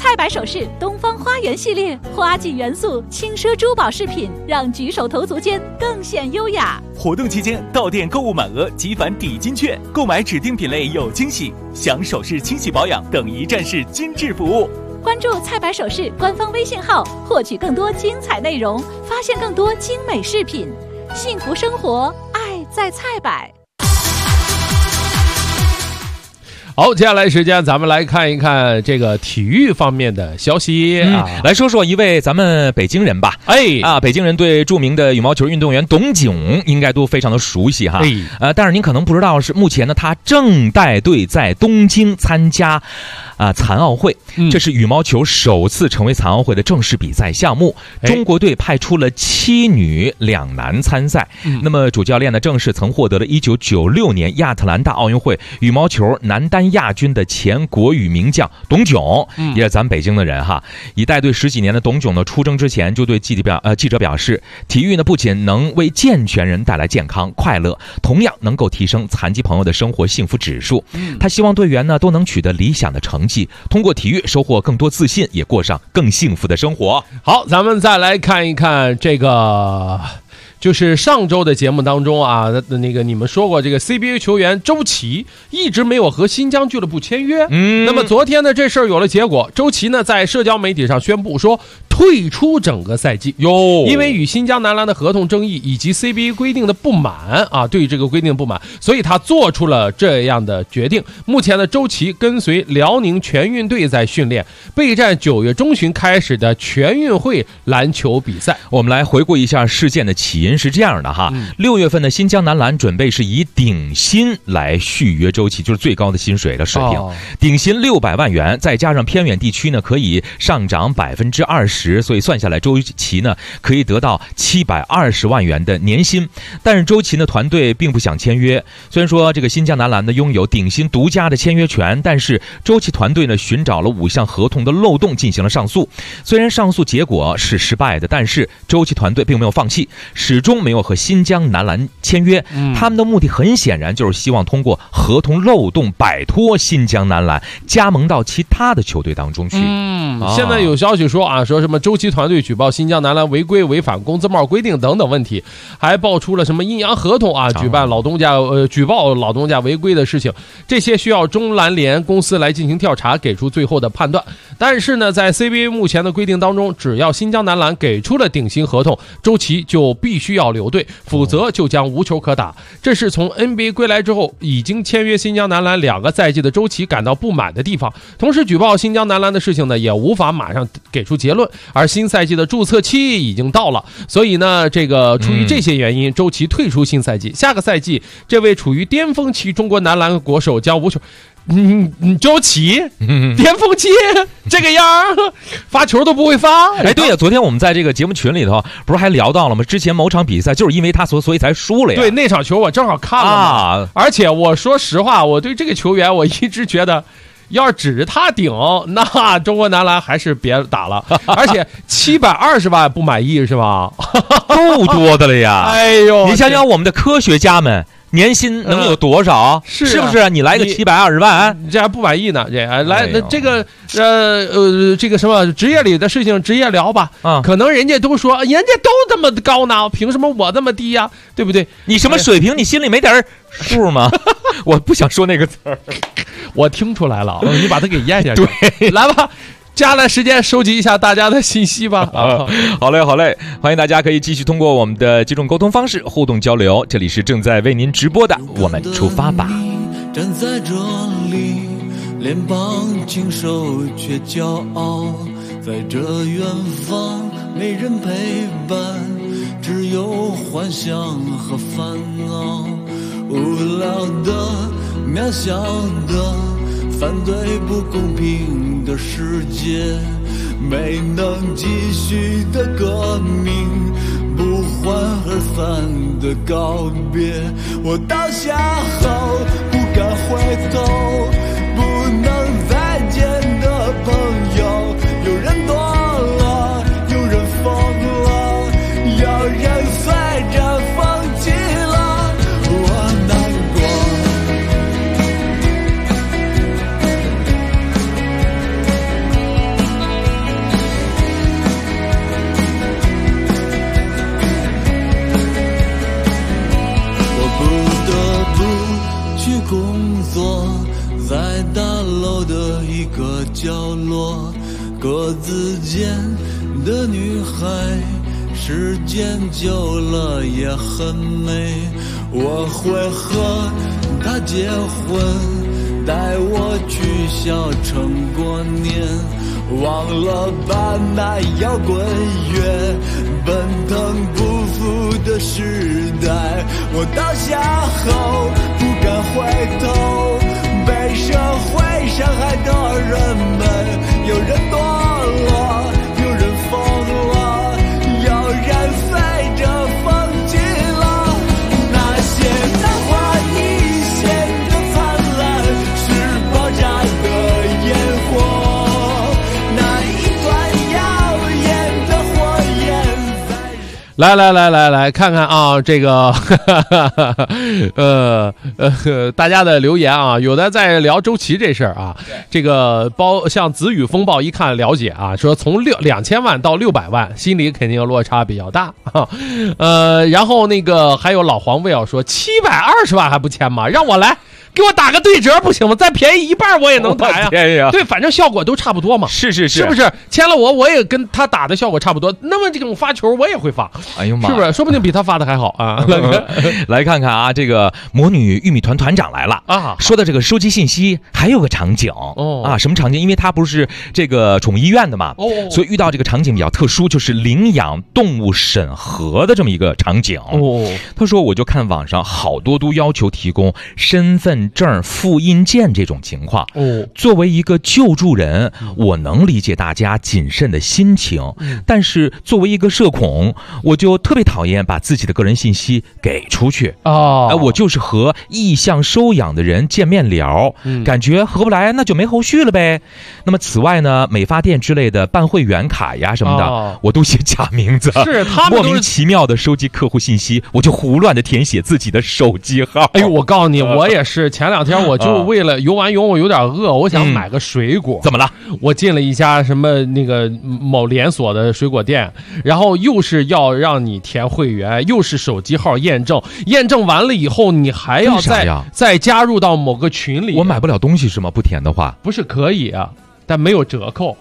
菜百首饰东方花园系列，花季元素轻奢珠宝饰品，让举手投足间更显优雅。 活动期间到店购物满额即返抵金券，购买指定品类有惊喜，享首饰清洗保养等一站式精致服务。 关注菜百首饰官方微信号，获取更多精彩内容，发现更多精美饰品。幸福生活，爱在菜百。 好，接下来时间咱们来看一看这个体育方面的消息啊， 来说说一位咱们北京人吧。北京人对著名的羽毛球运动员董炯应该都非常的熟悉哈。但是您可能不知道是目前呢，他正带队在东京参加残奥会，这是羽毛球首次成为残奥会的正式比赛项目。中国队派出了7女2男参赛。那么主教练呢，正是曾获得了1996年亚特兰大奥运会羽毛球男单亚军的前国羽名将董炯，也是咱们北京的人哈。已带队10几年的董炯呢，出征之前就对记者表示，体育呢不仅能为健全人带来健康快乐，同样能够提升残疾朋友的生活幸福指数。他希望队员呢都能取得理想的成绩，通过体育收获更多自信，也过上更幸福的生活。 好，咱们再来看一看这个。就是上周的节目当中啊，那个你们说过这个 CBA 球员周琦一直没有和新疆俱乐部签约。那么昨天呢，这事儿有了结果，周琦呢在社交媒体上宣布说退出整个赛季哟，因为与新疆男篮的合同争议以及 CBA 规定的不满啊，对于这个规定不满，所以他做出了这样的决定。目前呢，周琦跟随辽宁全运队在训练，备战9月中旬开始的全运会篮球比赛。 我们来回顾一下事件的起因。是这样的哈，6月份的新疆男篮准备是以顶薪来续约周琦，就是最高的薪水的水平，顶薪600万元，再加上偏远地区呢可以上涨20%，所以算下来周琦呢可以得到720万元的年薪。但是周琦呢团队并不想签约，虽然说这个新疆男篮呢拥有顶薪独家的签约权，但是周琦团队呢寻找了5项合同的漏洞进行了上诉。虽然上诉结果是失败的，但是周琦团队并没有放弃，始终没有和新疆男篮签约。他们的目的很显然就是希望通过合同漏洞摆脱新疆男篮，加盟到其他的球队当中去。 现在有消息说啊，说什么周琦团队举报新疆男篮违规违反工资帽规定等等问题，还爆出了什么阴阳合同啊，举报老东家违规的事情，这些需要中篮联公司来进行调查，给出最后的判断。但是呢，在 CBA 目前的规定当中，只要新疆男篮给出了顶薪合同，周琦就必须要留队，否则就将无球可打。这是从 NBA 归来之后已经签约新疆男篮2个赛季的周琦感到不满的地方。同时举报新疆男篮的事情呢，也无法马上给出结论，而新赛季的注册期已经到了，所以呢，这个出于这些原因，周琦退出新赛季。下个赛季，这位处于巅峰期中国男篮国手将无球。周琦巅峰期这个样发球都不会发。 对呀，昨天我们在这个节目群里头不是还聊到了吗？之前某场比赛就是因为他所以才输了呀。 对，那场球我正好看了嘛。而且我说实话，我对这个球员我一直觉得，要是指着他顶，那中国男篮还是别打了。而且720万不满意是吧？ 够多的了呀！ 哎呦， 你想想我们的科学家们。年薪能有多少？是不是？你来个720万， 你这还不满意呢？这来，那这个这个什么职业里的事情，职业聊吧。可能人家都说，人家都这么高呢，凭什么我这么低呀？对不对？ 你什么水平？你心里没点数吗？我不想说那个词儿， 我听出来了。你把它给咽下去。对，来吧。接下来时间收集一下大家的信息吧。 好嘞，欢迎大家可以继续通过我们的几种沟通方式互动交流。这里是正在为您直播的，我们出发吧。 站在这里，脸庞清瘦却骄傲，在这远方没人陪伴，只有幻想和烦恼，无聊的渺小的反对不公平的世界，没能继续的革命，不欢而散的告别。我倒下后不敢回头，不能再见的朋友，有人多了，有人疯了，有人随着风起了，我难过。 一个角落，格子间的女孩，时间久了也很美。我会和她结婚，带我去小城过年，忘了吧那摇滚乐，奔腾不复的时代。我倒下后不敢回头，被社会伤害的人们，有人堕落，有人疯了，有人飞着放弃了。那些昙花一现的灿烂，是爆炸的烟火，那一团耀眼的火焰在。 来，看看啊，这个大家的留言啊，有的在聊周琦这事儿啊，这个像子宇风暴一看了解啊，说从2000万到600万，心里肯定落差比较大啊。然后那个还有老黄卫要说720万还不签吗？让我来。给我打个对折不行吗？再便宜一半我也能谈呀。对，反正效果都差不多嘛。是不是？签了我也跟他打的效果差不多。那么这种发球我也会发。哎呦妈！是不是？说不定比他发的还好啊。 来看看啊，这个魔女玉米团团长来了啊！说的这个收集信息还有个场景啊，什么场景？因为他不是这个宠物医院的嘛，所以遇到这个场景比较特殊，就是领养动物审核的这么一个场景。他说我就看网上好多都要求提供身份证复印件这种情况。作为一个救助人，我能理解大家谨慎的心情，但是作为一个社恐，我就特别讨厌把自己的个人信息给出去。我就是和意向收养的人见面聊，感觉合不来那就没后续了呗。那么此外呢，美发店之类的办会员卡呀什么的，我都写假名字， 是他们莫名其妙的收集客户信息，我就胡乱的填写自己的手机号。 哎呦，我告诉你，我也是。前两天我就为了游完泳我有点饿，我想买个水果。 怎么了？ 我进了一家什么那个某连锁的水果店，然后又是要让你填会员，又是手机号验证，验证完了以后你还要再加入到某个群里。 我买不了东西是吗？不填的话？ 不是可以啊，但没有折扣。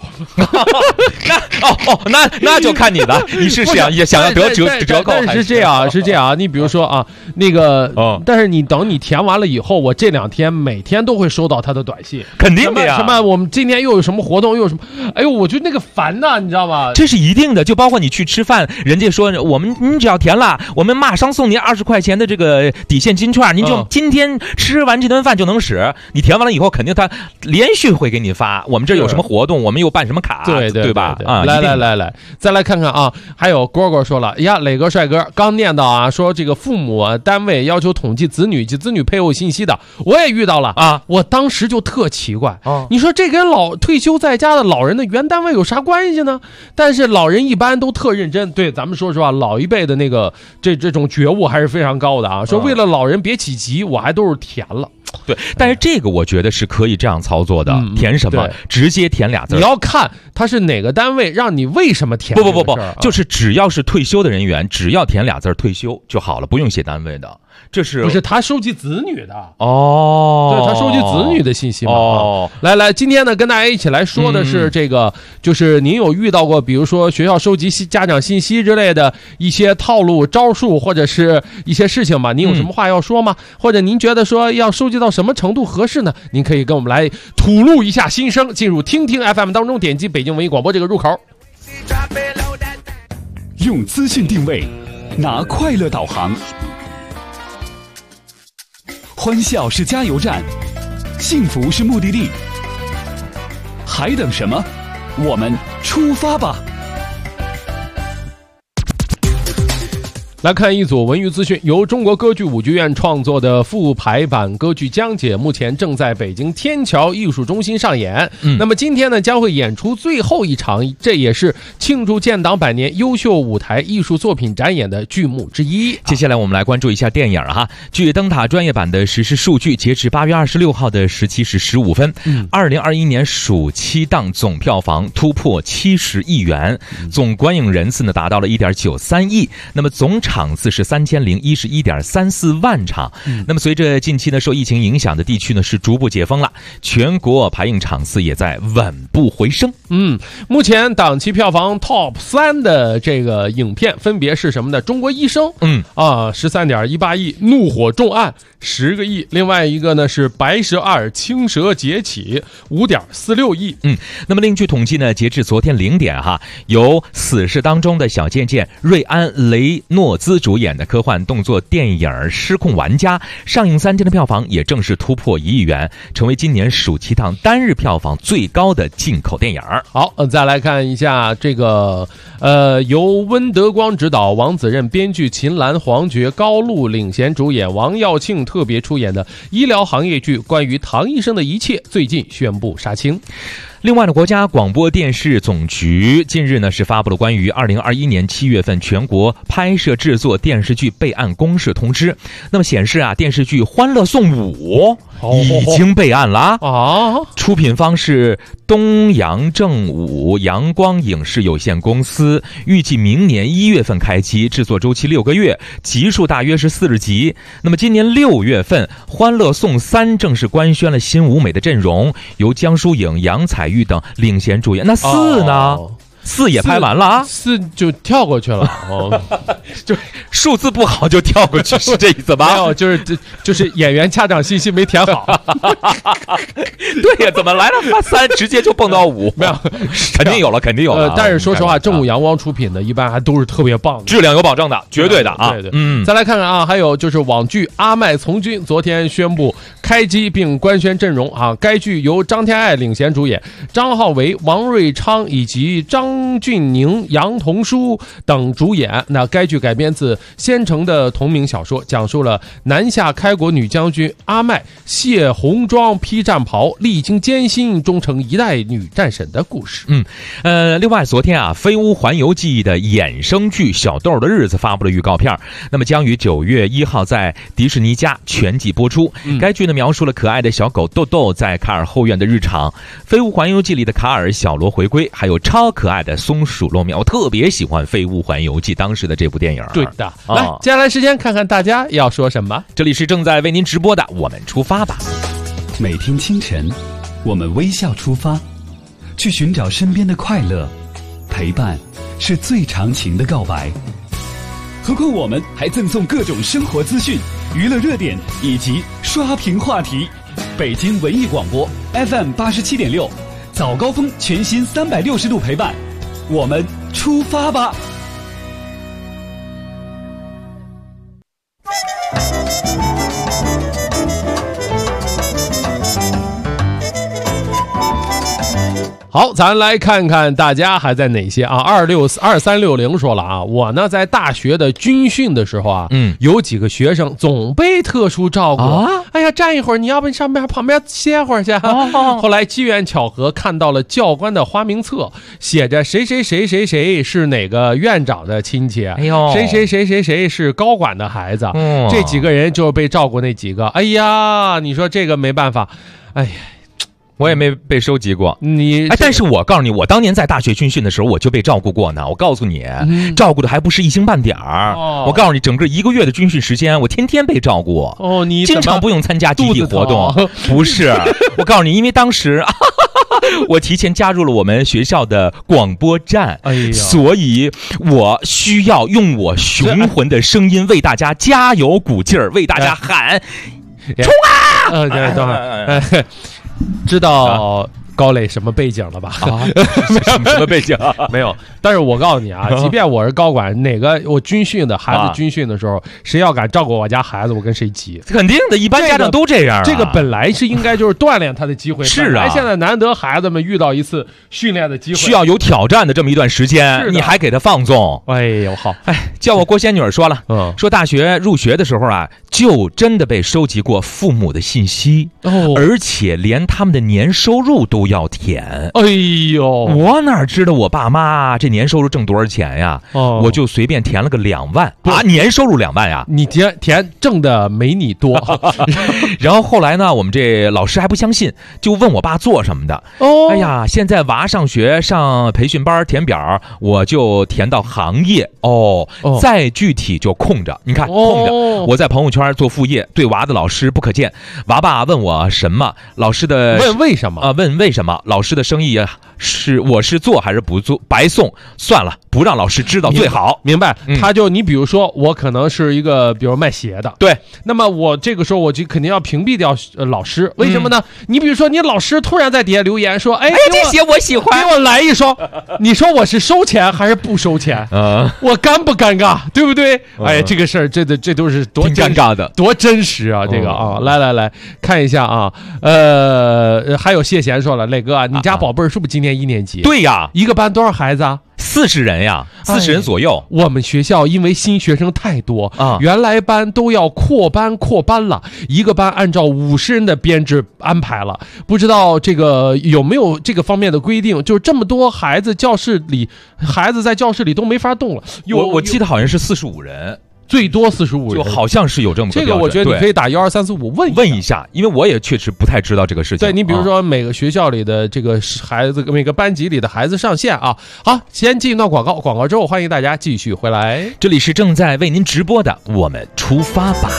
那就看你的，你是想要得折扣还是这样？你比如说啊，那个，但是你等你填完了以后，我这2天每天都会收到他的短信， 肯定的呀。 什么我们今天又有什么活动，又有什么？哎呦，我就那个烦呐，你知道吗？ 这是一定的，就包括你去吃饭，人家说你只要填了，我们马上送您20块钱的这个底线金券，您就今天吃完这顿饭就能使。你填完了以后，肯定他连续会给你发，我们这有什么活动，我们又办什么卡，对吧？啊， 来，再来看看啊，还有蝈蝈说了呀，磊哥帅哥刚念到啊，说这个父母单位要求统计子女及子女配偶信息的，我也遇到了啊，我当时就特奇怪，你说这跟退休在家的老人的原单位有啥关系呢？但是老人一般都特认真，对，咱们说实话，老一辈的那个这种觉悟还是非常高的啊，说为了老人别起急，我还都是填了。 对，但是这个我觉得是可以这样操作的，填什么直接填俩字。 你要看他是哪个单位，让你为什么填。 不，就是只要是退休的人员，只要填俩字退休就好了，不用写单位的。这是不是他收集子女的？ 对， 他收集子女的信息嘛。来，今天呢跟大家一起来说的是这个，就是您有遇到过，比如说学校收集家长信息之类的一些套路招数，或者是一些事情吗？您有什么话要说吗？或者您觉得说要收集到什么程度合适呢？您可以跟我们来吐露一下心声，进入听听 FM 当中，点击北京文艺广播这个入口， 用资讯定位，拿快乐导航。欢笑是加油站，幸福是目的地，还等什么？我们出发吧！ 来看一组文娱资讯，由中国歌剧舞剧院创作的复排版歌剧《江姐》目前正在北京天桥艺术中心上演。那么今天呢将会演出最后一场，这也是庆祝建党100年优秀舞台艺术作品展演的剧目之一。 接下来我们来关注一下电影哈。据灯塔专业版的实时数据，截至8月26号的17时15分，2021年暑期档总票房突破70亿元，总观影人次呢达到了1.93亿。那么总场场次是3011.34万场。那么随着近期呢受疫情影响的地区呢是逐步解封了，全国排映场次也在稳步回升。 目前档期票房 Top 3的这个影片分别是什么呢？中国医生，13.18亿，怒火重案10个亿，另外一个呢是白蛇2青蛇劫起5.46亿。 那么另据统计呢，截至昨天0点由《死侍》当中的小贱贱瑞安·雷诺兹主演的科幻动作电影《失控玩家》上映3天的票房也正式突破1亿元，成为今年暑期档单日票房最高的进口电影。 好，再来看一下这个由温德光执导，王子任编剧，秦岚、黄觉、高露领衔主演，王耀庆特别出演的医疗行业剧《关于唐医生的一切》最近宣布杀青。 另外呢，国家广播电视总局近日呢是发布了关于2021年7月份全国拍摄制作电视剧备案公示通知。那么显示电视剧《欢乐颂5》已经备案了出品方是东阳正武阳光影视有限公司，预计明年1月份开机，制作周期6个月，集数大约是40集。那么今年6月份，《欢乐颂3》正式官宣了新舞美的阵容，由江疏影、杨采钰等领衔主演。那4呢？4也拍完了 4就跳过去了就数字不好就跳过去，是这意思吧？ 没有，就是演员家长信息没填好对呀，怎么来了3直接就蹦到5？没有，肯定有了， 但是说实话，正午阳光出品的一般还都是特别棒的， 质量有保证的，绝对的对。再来看看还有就是网剧《阿麦从军》昨天宣布开机并官宣阵容该剧由张天爱领衔主演，张浩维、王瑞昌以及张峻宁、杨童书等主演。那该剧改编自先城的同名小说，讲述了南下开国女将军阿麦卸红装披战袍，历经艰辛终成一代女战神的故事。 另外昨天《飞屋环游记》的衍生剧《小豆的日子》发布了预告片，那么将于9月1号在迪士尼家全季播出。该剧呢描述了可爱的小狗豆豆在卡尔后院的日常。《飞屋环游记》里的卡尔、小罗回归，还有超可爱的松鼠露面，我特别喜欢《飞屋环游记》当时的这部电影。 对的，来，接下来时间看看大家要说什么。 这里是正在为您直播的我们出发吧。 每天清晨，我们微笑出发，去寻找身边的快乐，陪伴是最长情的告白。何况我们还赠送各种生活资讯、娱乐热点以及刷屏话题。北京文艺广播 FM 87.6，早高峰全新360度陪伴，我们出发吧。 好，咱来看看大家还在哪些2360说了我呢在大学的军训的时候有几个学生总被特殊照顾哎呀，站一会儿，你要不上边旁边歇会儿去后来机缘巧合看到了教官的花名册，写着谁谁谁谁谁是哪个院长的亲戚，谁谁谁谁谁是高管的孩子，这几个人就是被照顾那几个。哎呀，你说这个没办法，哎呀。 我也没被收集过，但是我告诉你，我当年在大学军训的时候，我就被照顾过呢。我告诉你，照顾的还不是一星半点儿。我告诉你，整个1个月的军训时间，我天天被照顾。你经常不用参加集体活动，不是？我告诉你，因为当时我提前加入了我们学校的广播站，所以我需要用我雄浑的声音为大家加油鼓劲儿，为大家喊冲啊！ 等会儿。知道高磊什么背景了吧？ 什么背景？ 没有。但是我告诉你即便我是高管，哪个我军训的孩子军训的时候，谁要敢照顾我家孩子，我跟谁急。 肯定的，一般家长都这样。 这个本来是应该就是锻炼他的机会。 是现在难得孩子们遇到一次训练的机会， 需要有挑战的这么一段时间，你还给他放纵。 哎呦好， 叫我郭仙女说了，说大学入学的时候就真的被收集过父母的信息，而且连他们的年收入都要填。 哎呦， 我哪知道我爸妈这年收入挣多少钱呀？我就随便填了个2万啊，年收入2万呀！ 你填挣的没你多。 然后后来呢，我们这老师还不相信，就问我爸做什么的。哎呀，现在娃上学上培训班填表，我就填到行业再具体就空着。你看空着，我在朋友圈做副业，对娃的老师不可见。娃爸问我什么，老师的问为什么啊？问为什么？老师的生意我是做还是不做？白送算了，不让老师知道最好。 明白？他就你比如说，我可能是一个比如卖鞋的， 对， 那么我这个时候我就肯定要屏蔽掉老师，为什么呢？你比如说，你老师突然在底下留言说，哎， 这鞋我喜欢， 给我来一双，你说我是收钱还是不收钱？我尴不尴尬？对不对？哎，这个事儿，这都是多尴尬的， 多真实啊！这个啊，来看一下啊，还有谢贤说了，磊哥，你家宝贝儿是不是今年1年级？ 对呀， 一个班多少孩子啊 ？40人呀，40人左右。 我们学校因为新学生太多啊，原来班都要扩班了，一个班按照50人的编制安排了。不知道这个有没有这个方面的规定？就是这么多孩子在教室里都没法动了。 我记得好像是45人。 最多45人， 就好像是有这么个标准。 这个我觉得你可以打12345 问一下，因为我也确实不太知道这个事情。 对，你比如说每个学校里的这个孩子，每个班级里的孩子上限啊。好，先进到广告之后，欢迎大家继续回来。 这里是正在为您直播的，我们出发吧。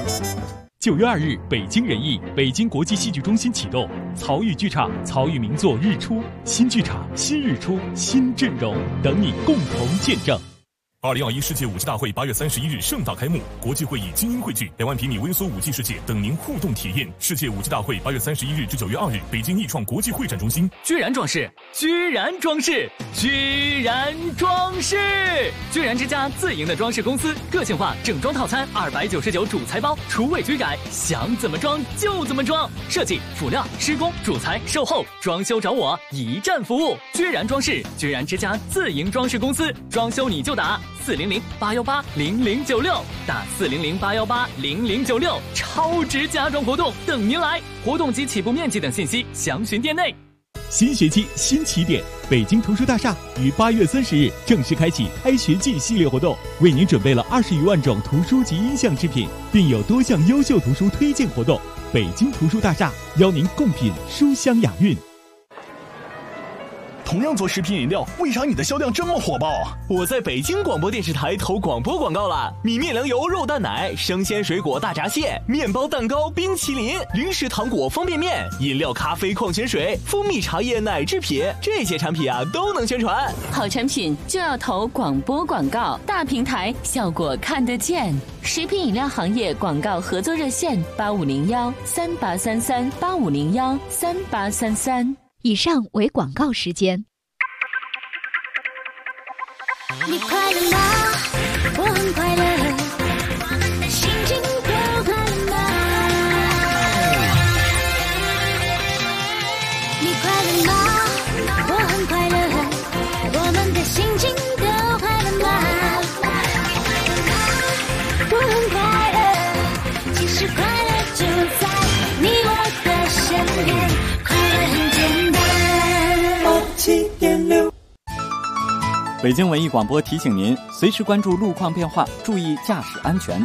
9月2日，北京人艺北京国际戏剧中心启动曹禺剧场曹禺名作《日出》新剧场、新日出、新阵容，等你共同见证。 2021世界武器大会8月31日盛大开幕，国际会议精英汇聚，2万平米微缩武器世界等您互动体验。世界武器大会8月31日至9月2日，北京易创国际会展中心。 居然装饰，居然装饰，居然装饰！居然之家自营的装饰公司，个性化整装套餐299主材包，厨卫居改，想怎么装就怎么装。设计、辅料、施工、主材、售后、装修找我，一站服务。居然装饰，居然之家自营装饰公司，装修你就打400-818-0096，打400-818-0096，超值家装活动等您来，活动及起步面积等信息详询店内。 新学期新起点，北京图书大厦于8月30日正式开启开学季系列活动，为您准备了20余万种图书及音像制品，并有多项优秀图书推荐活动。北京图书大厦邀您共品书香雅韵。 同样做食品饮料，为啥你的销量这么火爆啊？我在北京广播电视台投广播广告了，米面粮油肉蛋奶、生鲜水果大闸蟹、面包蛋糕、冰淇淋、零食糖果方便面、饮料咖啡矿泉水、蜂蜜茶叶奶制品，这些产品啊都能宣传。 好产品就要投广播广告，大平台效果看得见。食品饮料行业广告合作热线8501-3833-8501-3833。 以上为广告时间。 你快乐吗？我很快乐，我们的心情都快乐吗？你快乐吗？我很快乐，我们的心情都快乐吗？我很快乐，其实快乐就在你我的身边，快乐很简单。7.6 北京文艺广播提醒您，随时关注路况变化，注意驾驶安全。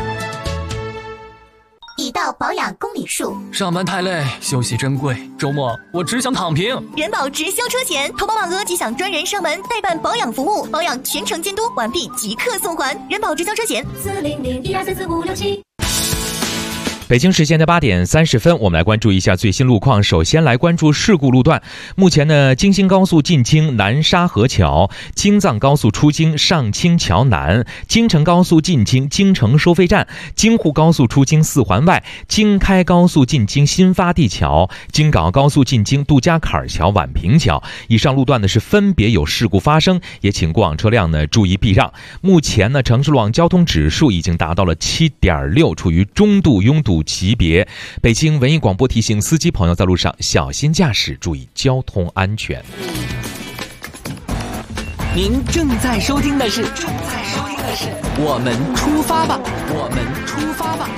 已到保养公里数， 上班太累，休息珍贵，周末我只想躺平。 人保直销车险，投保满额即享专人上门代办保养服务，保养全程监督完毕即刻送还。人保直销车险400-1234567。 北京时间的8点30分，我们来关注一下最新路况。首先来关注事故路段。目前呢，京新高速进京南沙河桥、京藏高速出京上清桥南、京承高速进京京承收费站、京沪高速出京4环外、京开高速进京新发地桥、京港高速进京杜家坎桥宛平桥。以上路段呢是分别有事故发生，也请过往车辆呢注意避让。目前呢，城市路网交通指数已经达到了7.6，处于中度拥堵级别。北京文艺广播提醒司机朋友在路上小心驾驶，注意交通安全。 您正在收听的是我们出发吧，我们出发吧。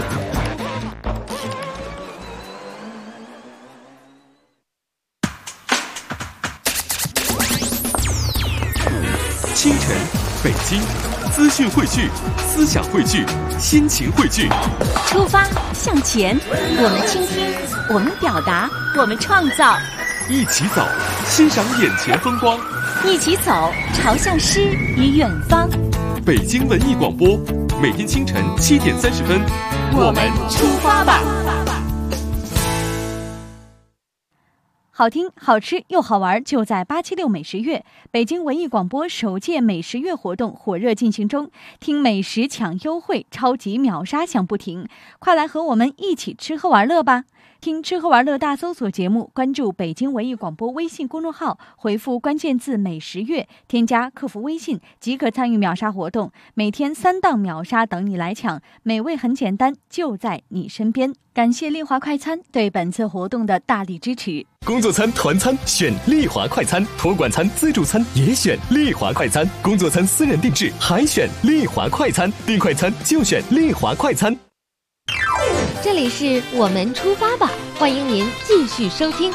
清晨，北京，资讯汇聚，思想汇聚，心情汇聚。 出发向前，我们倾听，我们表达，我们创造。 一起走，欣赏眼前风光。 一起走，朝向诗与远方。 北京文艺广播，每天清晨7点30分， 我们出发吧。 好听、好吃又好玩，就在876美食月。北京文艺广播首届美食月活动火热进行中，听美食抢优惠，超级秒杀响不停，快来和我们一起吃喝玩乐吧！听吃喝玩乐大搜索节目，关注北京文艺广播微信公众号，回复关键字美食月，添加客服微信即可参与秒杀活动，每天3档秒杀等你来抢，美味很简单，就在你身边。感谢丽华快餐对本次活动的大力支持。 工作餐、团餐选丽华快餐，托管餐、自助餐也选丽华快餐，工作餐私人定制还选丽华快餐，订快餐就选丽华快餐。 这里是我们出发吧，欢迎您继续收听。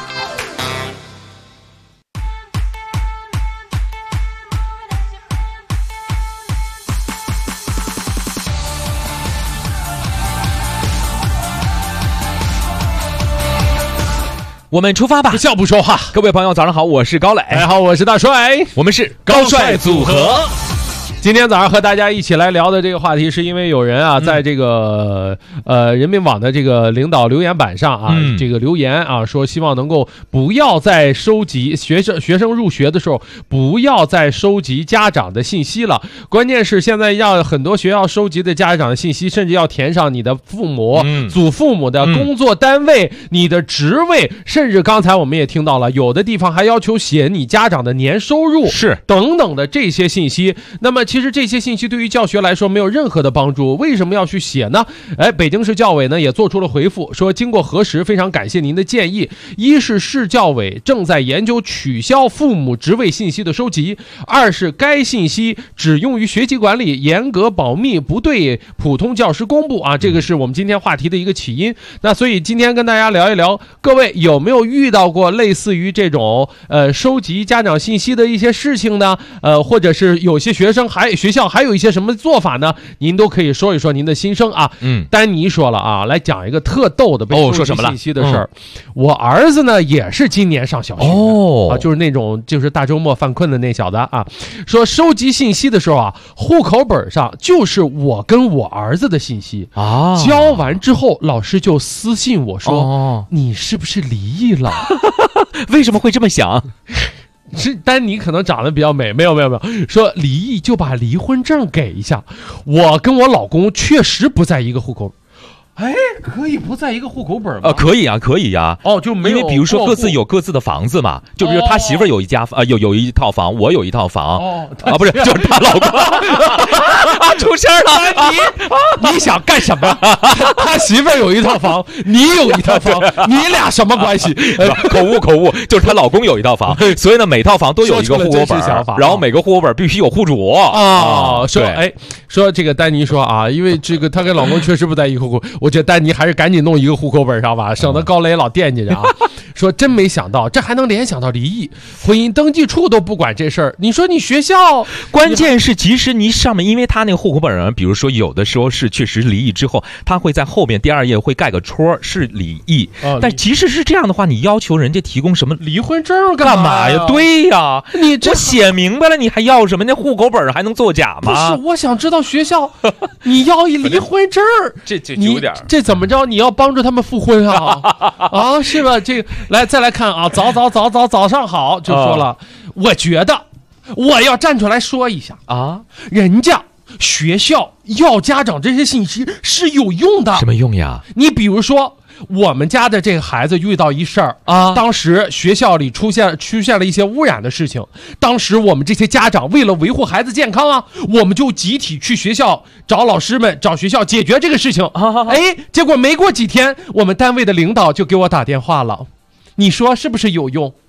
我们出发吧， 不笑不说话。 各位朋友早上好，我是高磊。 大家好，我是大帅。 我们是高帅组合。 今天早上和大家一起来聊的这个话题，是因为有人啊，在这个人民网的这个领导留言板上啊，这个留言啊，说希望能够不要再收集学生入学的时候不要再收集家长的信息了。关键是现在要很多学校收集的家长的信息，甚至要填上你的父母、祖父母的工作单位、你的职位，甚至刚才我们也听到了，有的地方还要求写你家长的年收入是等等的这些信息。那么其实这些信息对于教学来说没有任何的帮助，为什么要去写呢？北京市教委呢也做出了回复，说经过核实，非常感谢您的建议。一是市教委正在研究取消父母职位信息的收集；二是该信息只用于学习管理，严格保密，不对普通教师公布啊。这个是我们今天话题的一个起因。那所以今天跟大家聊一聊，各位有没有遇到过类似于这种收集家长信息的一些事情呢？或者是有些学校还有一些什么做法呢？您都可以说一说您的心声啊。丹尼说了啊，来讲一个特逗的被收集信息的事儿。我儿子呢也是今年上小学啊，就是那种就是大周末犯困的那小子啊。说收集信息的时候啊，户口本上就是我跟我儿子的信息啊。交完之后，老师就私信我说：“你是不是离异了？” 为什么会这么想？ 是丹尼可能长得比较美，没有，说离异就把离婚证给一下。我跟我老公确实不在一个户口。可以不在一个户口本吗？ 可以呀。 就没有， 因为比如说各自有各自的房子嘛，就比如他媳妇儿有有一套房，我有一套房。不是，就是他老公出事了。 你想干什么？他媳妇儿有一套房，你有一套房，你俩什么关系？ 口误，就是他老公有一套房，所以呢，每套房都有一个户口本，然后每个户口本必须有户主啊。说这个丹尼说啊，因为这个他跟老公确实不在一个户口。我觉得丹尼还是赶紧弄一个户口本上吧，省得高磊老惦记着啊。说真没想到，这还能联想到离异，婚姻登记处都不管这事儿。你说你学校， 关键是即使你上面，因为他那个户口本上，比如说有的时候是确实离异之后，他会在后面第2页会盖个戳是离异。但即使是这样的话，你要求人家提供什么离婚证干嘛呀？ 对呀，你这写明白了，你还要什么？那户口本还能作假吗？ 不是，我想知道学校，你要一离婚证， 这有点， 这怎么着？你要帮助他们复婚啊？啊，是吧？这个再来看啊，早上好就说了，我觉得我要站出来说一下啊，人家学校要家长这些信息是有用的。 什么用呀？ 你比如说我们家的这个孩子遇到一事儿啊，当时学校里出现了一些污染的事情，当时我们这些家长为了维护孩子健康啊，我们就集体去学校找老师们找学校解决这个事情。结果没过几天，我们单位的领导就给我打电话了，你说是不是有用？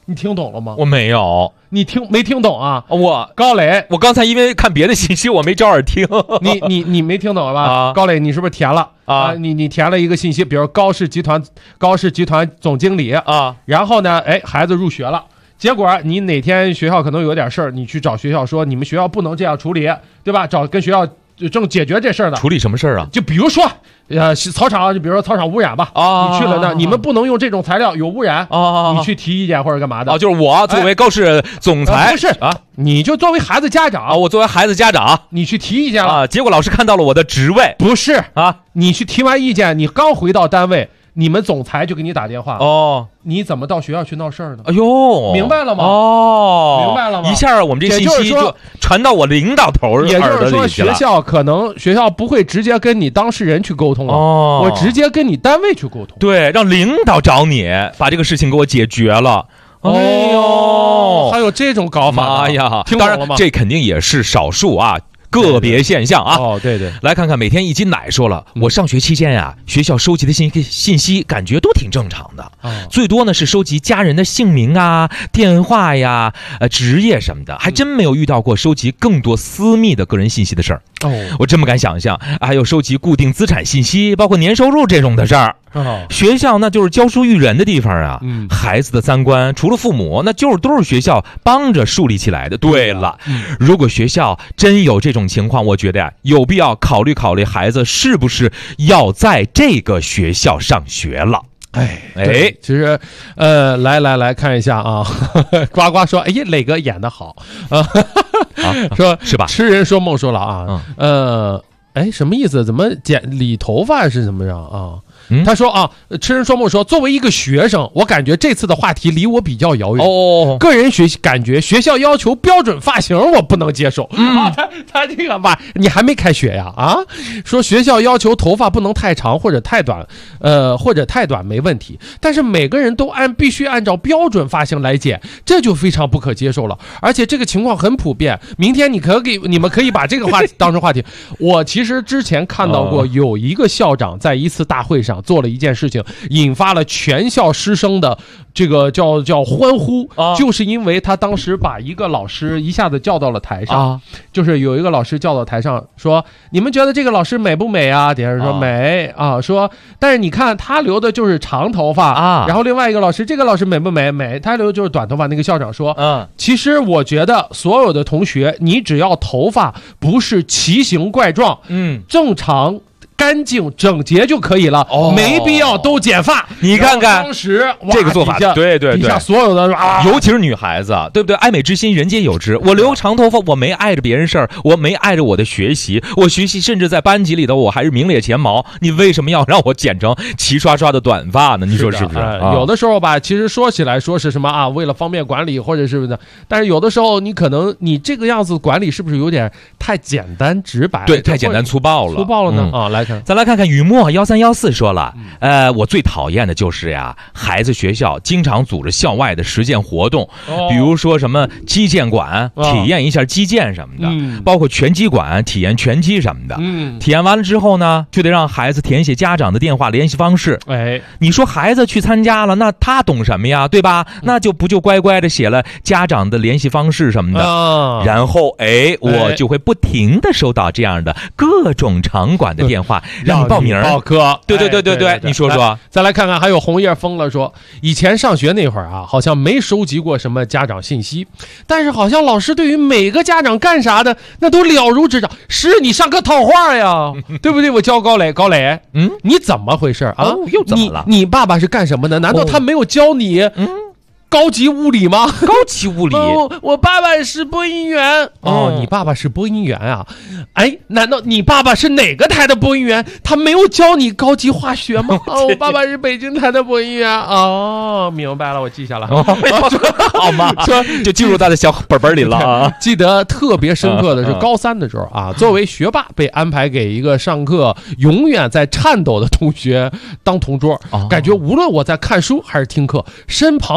你听懂了吗？ 我没有。 你没听懂啊？高磊， 我刚才因为看别的信息，我没照着听。 你没听懂吧？高磊，你是不是填了啊？你填了一个信息，比如高氏集团总经理啊，然后呢，孩子入学了。结果你哪天学校可能有点事儿，你去找学校说你们学校不能这样处理，对吧？跟学校正解决这事儿的。 处理什么事儿啊？ 就比如说，操场，就比如说操场污染吧，你去了那，你们不能用这种材料，有污染，你去提意见或者干嘛的？ 就是我作为高氏总裁， 不是啊，你就作为孩子家长我作为孩子家长， 你去提意见了结果老师看到了我的职位， 不是你去提完意见，你刚回到单位。你们总裁就给你打电话你怎么到学校去闹事儿呢？ 哎呦， 明白了吗？明白了吗？ 一下我们这信息就传到我领导头耳朵里去了。 也就是说，学校不会直接跟你当事人去沟通我直接跟你单位去沟通。 对，让领导找你把这个事情给我解决了。哎呦， 还有这种搞法？ 妈呀！ 听懂了吗？ 当然，这肯定也是少数个别现象对， 来看看每天一斤奶说了，我上学期间呀，学校收集的信息感觉都挺正常的，最多呢是收集家人的姓名电话呀、职业什么的，还真没有遇到过收集更多私密的个人信息的事儿。我真不敢想象，还有收集固定资产信息，包括年收入这种的事儿。学校那就是教书育人的地方孩子的三观除了父母，那都是学校帮着树立起来的。对了，如果学校真有这种情况，我觉得有必要考虑孩子是不是要在这个学校上学了。 其实来看一下呱呱说磊哥演得好说是吧？ 痴人说梦说了什么意思？怎么理头发是怎么着他说痴人说梦说，作为一个学生，我感觉这次的话题离我比较遥远。个人感觉学校要求标准发型我不能接受。他这个吧，你还没开学呀？说学校要求头发不能太长或者太短，没问题，但是每个人都必须按照标准发型来剪，这就非常不可接受了。而且这个情况很普遍。明天你们可以把这个话题当成话题。我其实之前看到过有一个校长在一次大会上做了一件事情，引发了全校师生的这个叫欢呼，就是因为他当时把一个老师一下子叫到了台上，就是有一个老师叫到台上说，你们觉得这个老师美不美啊？底下人说美说但是你看他留的就是长头发然后另外一个老师，这个老师美不美？美，他留的就是短头发。那个校长说其实我觉得所有的同学，你只要头发不是奇形怪状正常干净整洁就可以了，没必要都剪发。 你看看当时这个做法，对， 底下所有的尤其是女孩子，对不对？爱美之心，人皆有之。我留长头发，我没碍着别人事儿，我没碍着我的学习，我学习甚至在班级里头我还是名列前茅。你为什么要让我剪成齐刷刷的短发呢？你说是不是？ 有的时候吧，其实说起来说是什么为了方便管理或者是不是？但是有的时候你可能你这个样子管理是不是有点太简单直白？ 对，太简单粗暴了呢。来看， 再来看看雨墨1314说了，我最讨厌的就是孩子学校经常组织校外的实践活动，比如说什么击剑馆体验一下击剑什么的，包括拳击馆体验拳击什么的。体验完了之后呢，就得让孩子填写家长的电话联系方式。你说孩子去参加了，那他懂什么呀？对吧？那就乖乖的写了家长的联系方式什么的，然后我就会不停的收到这样的各种场馆的电话，让你报名报课。 对，你说说。 再来看看，还有红叶疯了说，以前上学那会儿好像没收集过什么家长信息，但是好像老师对于每个家长干啥的那都了如指掌。是你上课套话呀，对不对？我教高磊，你怎么回事又怎么了？ 你爸爸是干什么的？难道他没有教你高级物理吗？ 高级物理， 我爸爸是播音员。你爸爸是播音员啊？难道你爸爸是哪个台的播音员？他没有教你高级化学吗？我爸爸是北京台的播音员。明白了，我记下了。 好吗？就记入他的小本里了。 记得特别深刻的是高3的时候作为学霸被安排给一个上课永远在颤抖的同学当同桌，感觉无论我在看书还是听课，身旁都是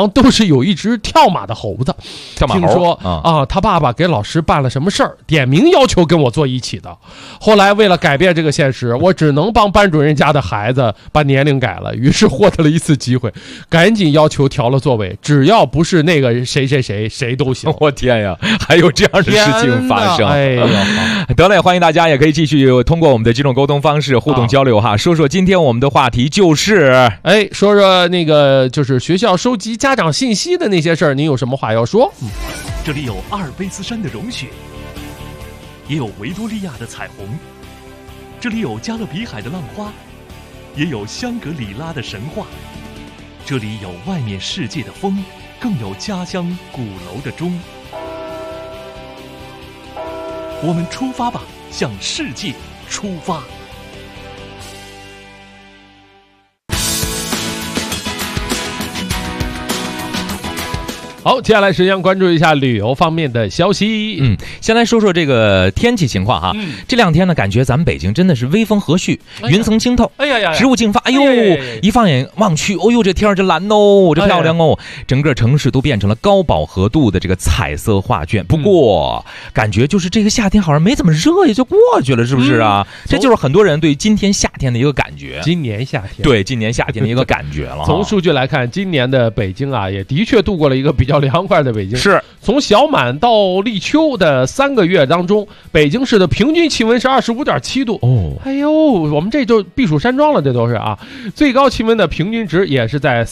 是有一只跳马的猴子，听说他爸爸给老师办了什么事儿，点名要求跟我坐一起的。后来为了改变这个现实，我只能帮班主任家的孩子把年龄改了，于是获得了一次机会，赶紧要求调了座位，只要不是那个谁都行。 我天呀，还有这样的事情发生！ 哎呀， 得嘞，欢迎大家也可以继续通过我们的几种沟通方式互动交流哈。说说今天我们的话题就是， 说说那个就是学校收集家长信息的那些事儿，您有什么话要说？ 这里有阿尔卑斯山的融雪，也有维多利亚的彩虹，这里有加勒比海的浪花，也有香格里拉的神话，这里有外面世界的风，更有家乡鼓楼的钟。我们出发吧，向世界出发。 好，接下来时间关注一下旅游方面的消息。 先来说说这个天气情况哈。这两天呢，感觉咱们北京真的是微风和煦，云层清透，植物竞发，一放眼望去，这天儿这蓝哦，这漂亮哦，整个城市都变成了高饱和度的这个彩色画卷。不过，感觉就是这个夏天好像没怎么热，也就过去了，是不是啊？这就是很多人对今天夏天的一个感觉。 今年夏天的一个感觉了。 从数据来看，今年的北京啊，也的确度过了一个比较凉快的北京。 是从小满到立秋的3个月当中，北京市的平均气温是25.7度。我们这就避暑山庄了，这都是啊。最高气温的平均值也是在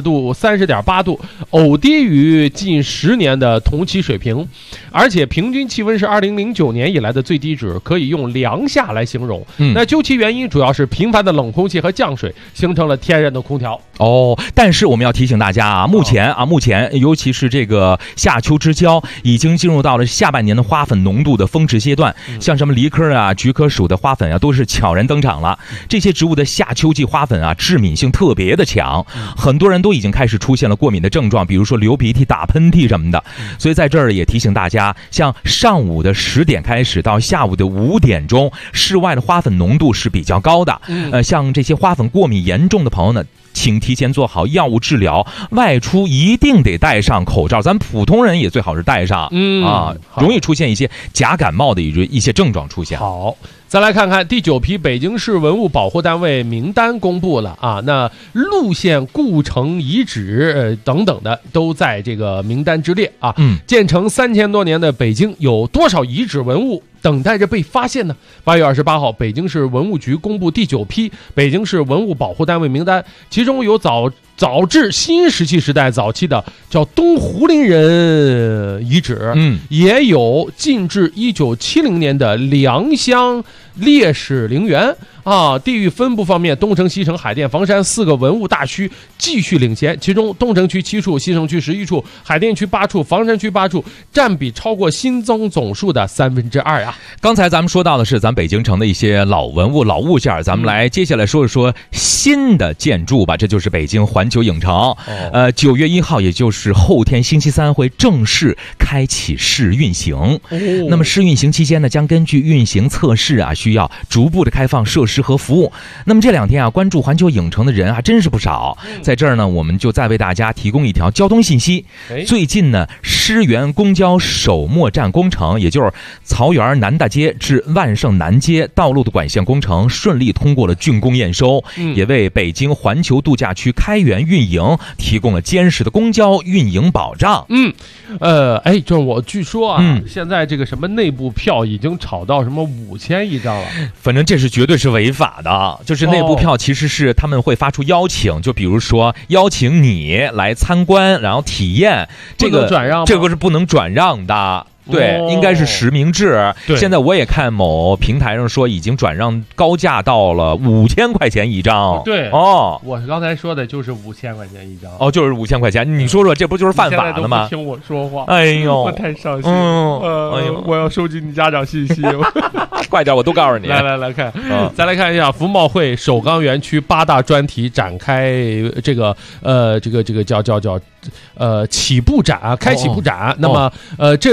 30.8度，偶低于近10年的同期水平，而且平均气温是2009年以来的最低值，可以用凉夏来形容。那究其原因，主要是频繁的冷空气和降水形成了天然的空调。 但是我们要提醒大家啊，目前尤其是这个夏秋之交，已经进入到了下半年的花粉浓度的峰值阶段，像什么梨科啊、菊科属的花粉啊，都是悄然登场了。这些植物的夏秋季花粉啊，致敏性特别的强，很多人都已经开始出现了过敏的症状，比如说流鼻涕、打喷嚏什么的。所以在这儿也提醒大家，像上午的10点开始到下午的5点钟，室外的花粉浓度是比较高的。像这些花粉过敏严重的朋友呢，请提前做好药物治疗，外出一定得戴上口罩，咱普通人也最好是戴上，容易出现一些假感冒的一些症状出现。 好，再来看看第9批北京市文物保护单位名单公布了啊，那路线、故城遗址等等的都在这个名单之列啊。建成3000多年的北京有多少遗址文物等待着被发现呢？8月28号，北京市文物局公布第9批北京市文物保护单位名单，其中有早至新石器时代早期的叫东胡林人遗址，也有近至1970年的良乡烈士陵园啊。地域分布方面，东城、西城、海淀、房山4个文物大区继续领先，其中东城区7处，西城区11处，海淀区8处，房山区8处，占比超过新增总数的2/3啊。 刚才咱们说到的是咱北京城的一些老文物、老物件，咱们来接下来说一说新的建筑吧。这就是北京环球影城。9月1号，也就是后天星期三，会正式开启试运行。那么试运行期间呢，将根据运行测试啊，需要逐步的开放设施和服务。那么这2天啊，关注环球影城的人还真是不少。在这儿呢，我们就再为大家提供一条交通信息。最近呢，狮园公交首末站工程，也就是曹园南大街至万盛南街道路的管线工程顺利通过了竣工验收，也为北京环球度假区开园运营提供了坚实的公交运营保障。 就是我据说啊，现在这个什么内部票已经炒到什么5000一张了， 反正这是绝对是违法的。就是内部票其实是他们会发出邀请，就比如说邀请你来参观，然后体验，这个是不能转让的。对，应该是实名制。现在我也看某平台上说已经转让高价到了5000块钱一张。 我刚才说的就是5000块钱一张。 就是5000块钱。你说说，这不就是犯法的吗？ 听我说话， 我太伤心。我要收集你家长信息。 快点，我都告诉你。 来看，再来看一下服贸会首钢园区8大专题展开这个叫起步展啊，开启步展。那么这里的景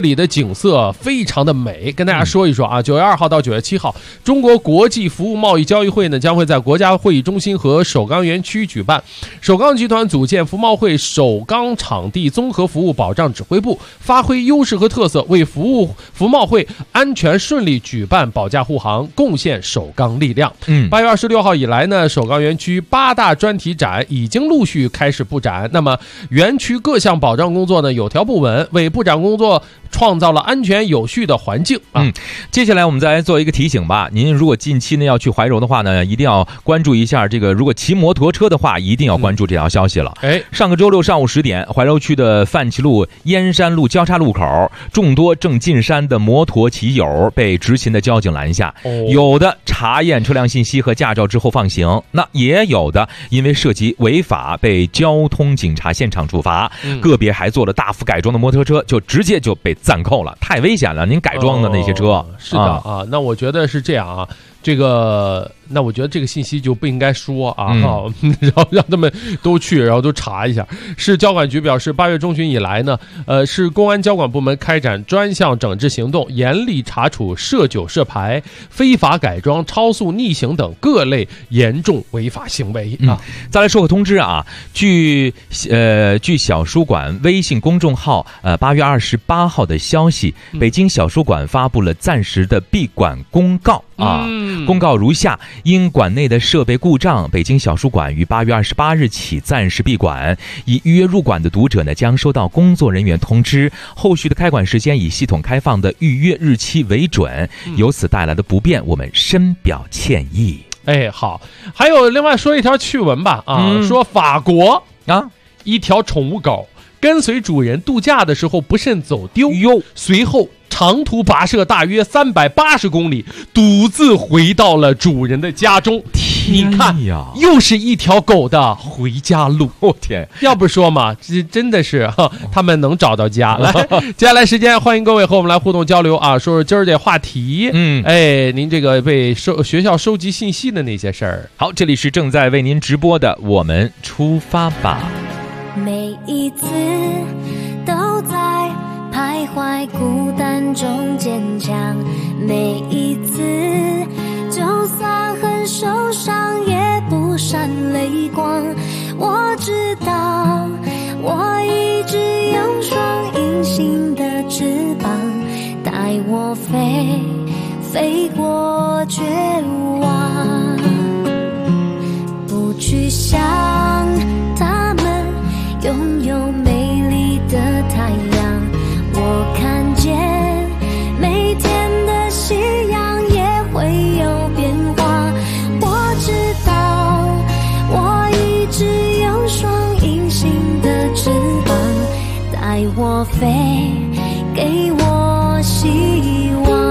景色非常的美，跟大家说一说啊。9月2号到9月7号，中国国际服务贸易交易会呢将会在国家会议中心和首钢园区举办。首钢集团组建服贸会首钢场地综合服务保障指挥部，发挥优势和特色，为服贸会安全顺利举办保驾护航贡献首钢力量。8月26号以来呢，首钢园区8大专题展已经陆续开始布展。那么园区各项保障工作呢有条不紊，为布展工作创造了安全有序的环境啊。 接下来我们再来做一个提醒吧。您如果近期呢要去怀柔的话呢，一定要关注一下这个，如果骑摩托车的话，一定要关注这条消息了。上个周六上午10点，怀柔区的范齐路、燕山路交叉路口，众多正进山的摩托骑友被执勤的交警拦下，有的查验车辆信息和驾照之后放行，那也有的因为涉及违法被交通警察现场处罚，个别还做了大幅改装的摩托车就直接就被暂扣了，太危险了！您改装的那些车， 是的啊，那我觉得是这样啊。那我觉得这个信息就不应该说啊，然后让他们都去，然后都查一下。市交管局表示，8月中旬以来呢，市公安交管部门开展专项整治行动，严厉查处涉酒涉牌、非法改装、超速逆行等各类严重违法行为啊。 再来说个通知啊，据小书馆微信公众号8月28号的消息，北京小书馆发布了暂时的闭馆公告啊。公告如下：因馆内的设备故障，北京小书馆于8月28日起暂时闭馆。已预约入馆的读者呢，将收到工作人员通知，后续的开馆时间以系统开放的预约日期为准。由此带来的不便，我们深表歉意。 好，还有另外说一条趣闻吧说法国一条宠物狗跟随主人度假的时候不慎走丢，随后长途跋涉大约380公里，独自回到了主人的家中。你看，又是一条狗的回家路。 天， 要不说嘛，这真的是他们能找到家。来，接下来时间，欢迎各位和我们来互动交流啊，说说今儿这话题。您这个被学校收集信息的那些事儿。 好，这里是正在为您直播的，我们出发吧。 每一次都在徘徊孤单中坚强，每一次就算很受伤也不闪泪光。我知道我一直有双隐形的翅膀，带我飞过绝望，不去想他们拥有美丽的太阳。我看见每天的夕阳也会有变化，我知道我一直有双隐形的翅膀，带我飞，给我希望。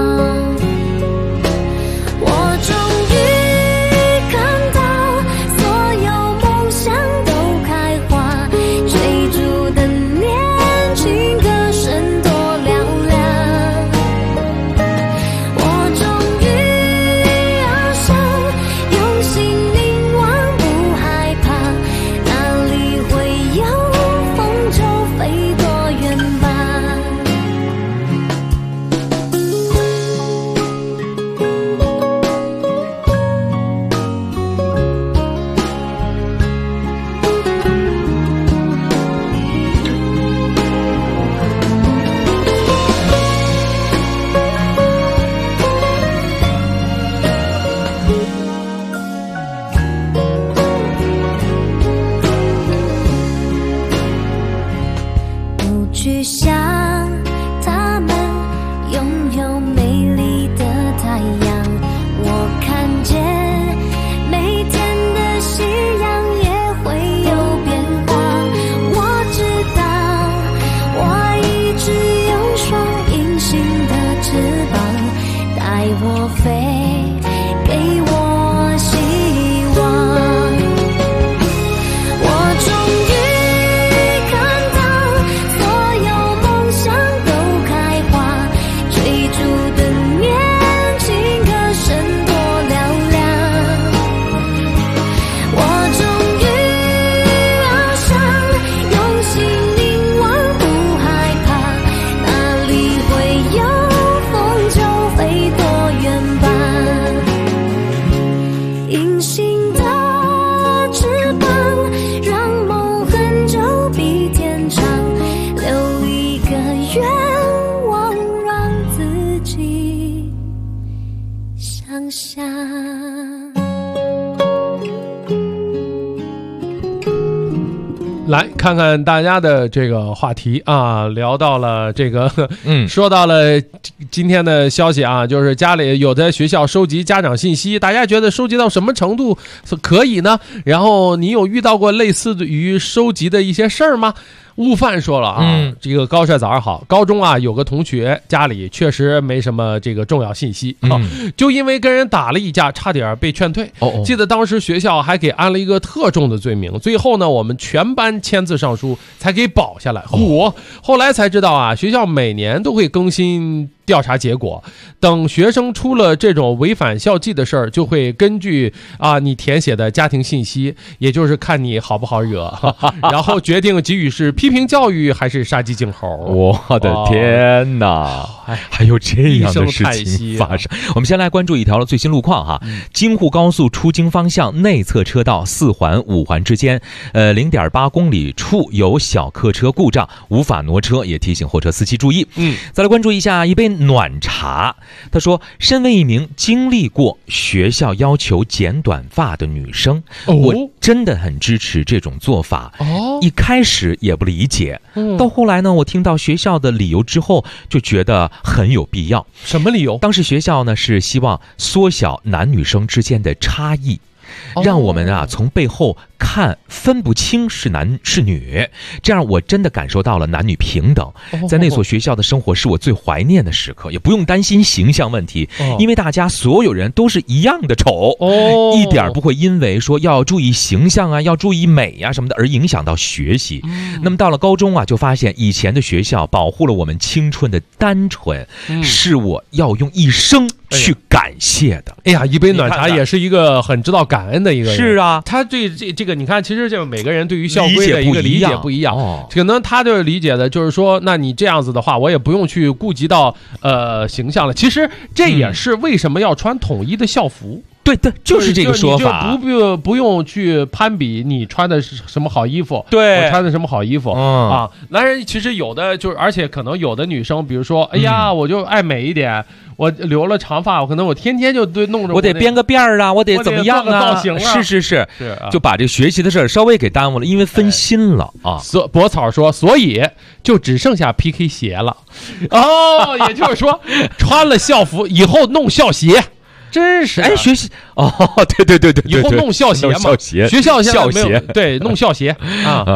我终于看到所有梦想都开花，追逐的年轻歌声多嘹亮。我终于翱翔，用心凝望，不害怕，哪里会有风就飞多远吧。不去想他们拥有美丽的太阳，我看见每天的夕阳也会有变化。我知道我一直有双隐形的翅膀，带我飞，给我希望。我终于看到所有梦想想。 来看看大家的这个话题啊，聊到了这个，说到了今天的消息啊，就是家里有的学校收集家长信息，大家觉得收集到什么程度可以呢？然后你有遇到过类似于收集的一些事儿吗？悟饭说了啊，这个高帅早上好，高中啊有个同学家里确实没什么这个重要信息啊，就因为跟人打了一架，差点被劝退。记得当时学校还给安了一个特重的罪名，最后呢我们全班签字上书才给保下来。后来才知道啊，学校每年都会更新调查结果，等学生出了这种违反校纪的事儿，就会根据你填写的家庭信息，也就是看你好不好惹，然后决定给予是批评教育还是杀鸡儆猴。 我的天哪，还有这样的事情发生。我们先来关注一条最新路况哈，京沪高速出京方向内侧车道4环5环之间，0.8公里处有小客车故障，无法挪车，也提醒货车司机注意。再来关注一下一杯暖茶。他说，身为一名经历过学校要求剪短发的女生，我真的很支持这种做法。一开始也不理解，到后来呢，我听到学校的理由之后，就觉得很有必要。 什么理由？ 当时学校呢是希望缩小男女生之间的差异，让我们啊从背后看分不清是男是女，这样我真的感受到了男女平等。在那所学校的生活是我最怀念的时刻，也不用担心形象问题，因为大家所有人都是一样的丑，一点不会因为说要注意形象啊，要注意美啊什么的而影响到学习。那么到了高中啊，就发现以前的学校保护了我们青春的单纯，是我要用一生去感谢的。 哎呀，一杯暖茶也是一个很知道感恩的一个人。 是啊， 他对这个你看，其实这每个人对于校规的一个理解不一样，可能他就理解的就是说，那你这样子的话，我也不用去顾及到形象了。其实这也是为什么要穿统一的校服。 对，就是这个说法， 就不用去攀比你穿的是什么好衣服， 对， 我穿的什么好衣服啊。男人其实有的就是，而且可能有的女生，比如说，哎呀，我就爱美一点，我留了长发，可能我天天就弄着， 我得编个辫儿啊，我得怎么样啊？ 造型是，就把这学习的事儿稍微给耽误了，因为分心了啊。 博草说，所以就只剩下 PK 鞋了。也就是说，穿了校服以后弄校鞋。真是学习对， 以后弄校鞋嘛，学校校鞋， 对，弄校鞋啊。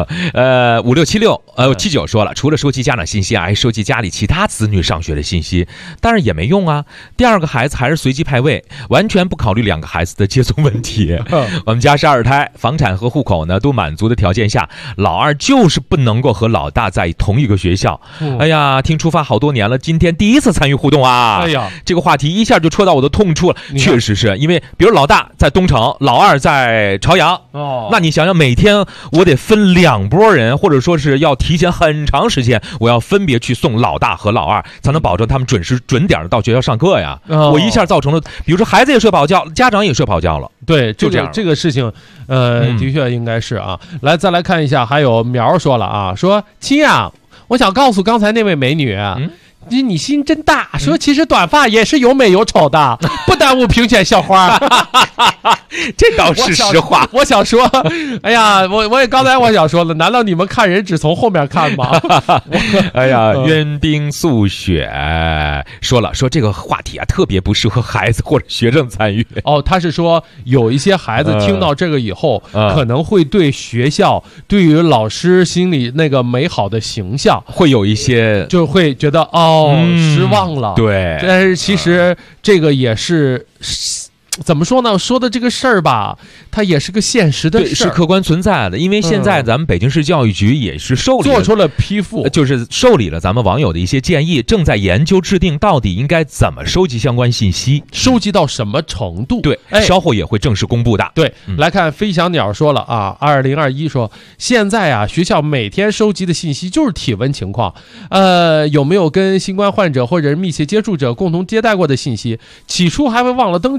567679说了，除了收集家长信息啊，还收集家里其他子女上学的信息，当然也没用啊。第二个孩子还是随机派位，完全不考虑两个孩子的接送问题。我们家是2胎，房产和户口呢都满足的条件下，老二就是不能够和老大在同一个学校。哎呀，听出发好多年了，今天第一次参与互动啊。 哎呀， 这个话题一下就戳到我的痛处了。确实是因为比如老大在东城，老二在朝阳，那你想想每天我得分2拨人，或者说是要提前很长时间，我要分别去送老大和老二，才能保证他们准时准点的到学校上课呀。我一下造成了比如说孩子也睡不好觉，家长也睡不好觉了。 对， 就这样这个事情的确应该是啊。再来看一下，还有苗说了啊，说亲啊，我想告诉刚才那位美女，你心真大，说其实短发也是有美有丑的，不耽误评选校花。 这倒是实话。 我想说，哎呀，我也刚才我想说了，难道你们看人只从后面看吗？ 哎呀，渊冰素雪说了，说这个话题啊特别不适合孩子或者学生参与。 他是说有一些孩子听到这个以后，可能会对学校、对于老师心里那个美好的形象会有一些， 就会觉得失望了。 对， 但是其实这个也是。怎么说呢？说的这个事儿吧，它也是个现实的事儿， 是客观存在的。因为现在咱们北京市教育局也是做出了批复， 就是受理了咱们网友的一些建议，正在研究制定到底应该怎么收集相关信息， 收集到什么程度。 对，稍后也会正式公布的。 对，来看飞翔鸟说了啊，2021说现在啊，学校每天收集的信息就是体温情况，有没有跟新冠患者或者密切接触者共同接待过的信息，起初还会忘了登记，现在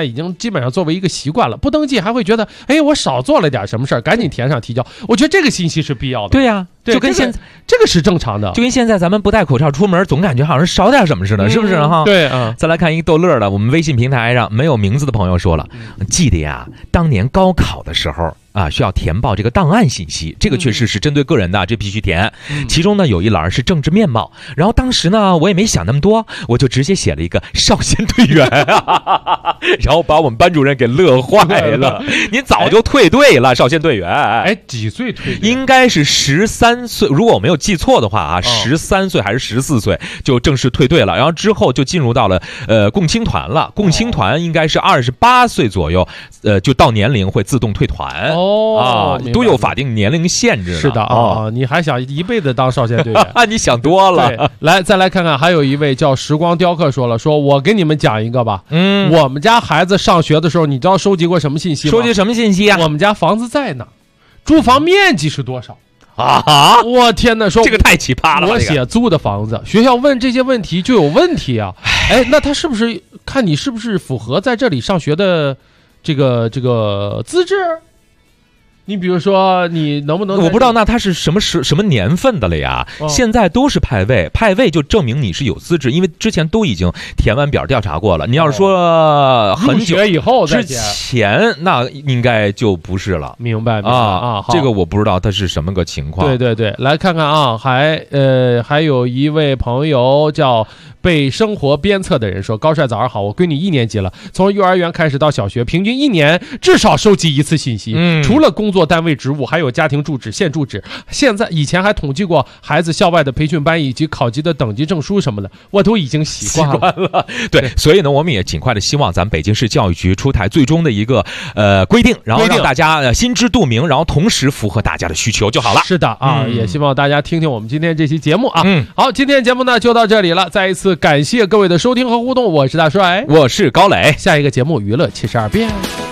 在已经基本上作为一个习惯了，不登记还会觉得，哎，我少做了点什么事儿，赶紧填上提交。我觉得这个信息是必要的。 对呀，就跟现在这个是正常的， 就跟现在咱们不戴口罩出门，总感觉好像少点什么似的，是不是哈？ 对啊。 再来看一个逗乐的，我们微信平台上没有名字的朋友说了，记得呀，当年高考的时候啊，需要填报这个档案信息，这个确实是针对个人的，这必须填。其中呢有一栏是政治面貌，然后当时呢我也没想那么多，我就直接写了一个少先队员，然后把我们班主任给乐坏了。您早就退队了，少先队员。 哎，几岁退队？ 应该是13岁，如果我没有记错的话啊，13岁还是14岁就正式退队了，然后之后就进入到了共青团了。共青团应该是28岁左右，就到年龄会自动退团。都有法定年龄限制的。 是的啊，你还想一辈子当少先队员？ 你想多了。 来，再来看看，还有一位叫时光雕刻说了，说我给你们讲一个吧。我们家孩子上学的时候，你知道收集过什么信息吗？ 收集什么信息啊？ 我们家房子在哪？住房面积是多少？ 啊！ 我天哪，说这个太奇葩了。 我写租的房子，学校问这些问题就有问题啊！哎，那他是不是看你是不是符合在这里上学的这个资质？你比如说，你能不能？ 我不知道，那它是什么年份的了呀？现在都是派位，派位就证明你是有资质，因为之前都已经填完表调查过了。你要是说很久以后之前，那应该就不是了。 明白啊？ 这个我不知道它是什么个情况。 对对对，来看看啊，还有一位朋友叫被生活鞭策的人说，高帅早上好，我闺女1年级了，从幼儿园开始到小学，平均1年至少收集1次信息，除了工作单位职务，还有家庭住址、县住址。以前还统计过孩子校外的培训班以及考级的等级证书什么的，我都已经习惯了。 对，所以呢，我们也尽快的希望咱们北京市教育局出台最终的一个规定，然后让大家心知肚明，然后同时符合大家的需求就好了。 是的啊，也希望大家听听我们今天这期节目啊。好，今天节目呢就到这里了，再一次感谢各位的收听和互动，我是大帅， 我是高磊， 下一个节目娱乐72变。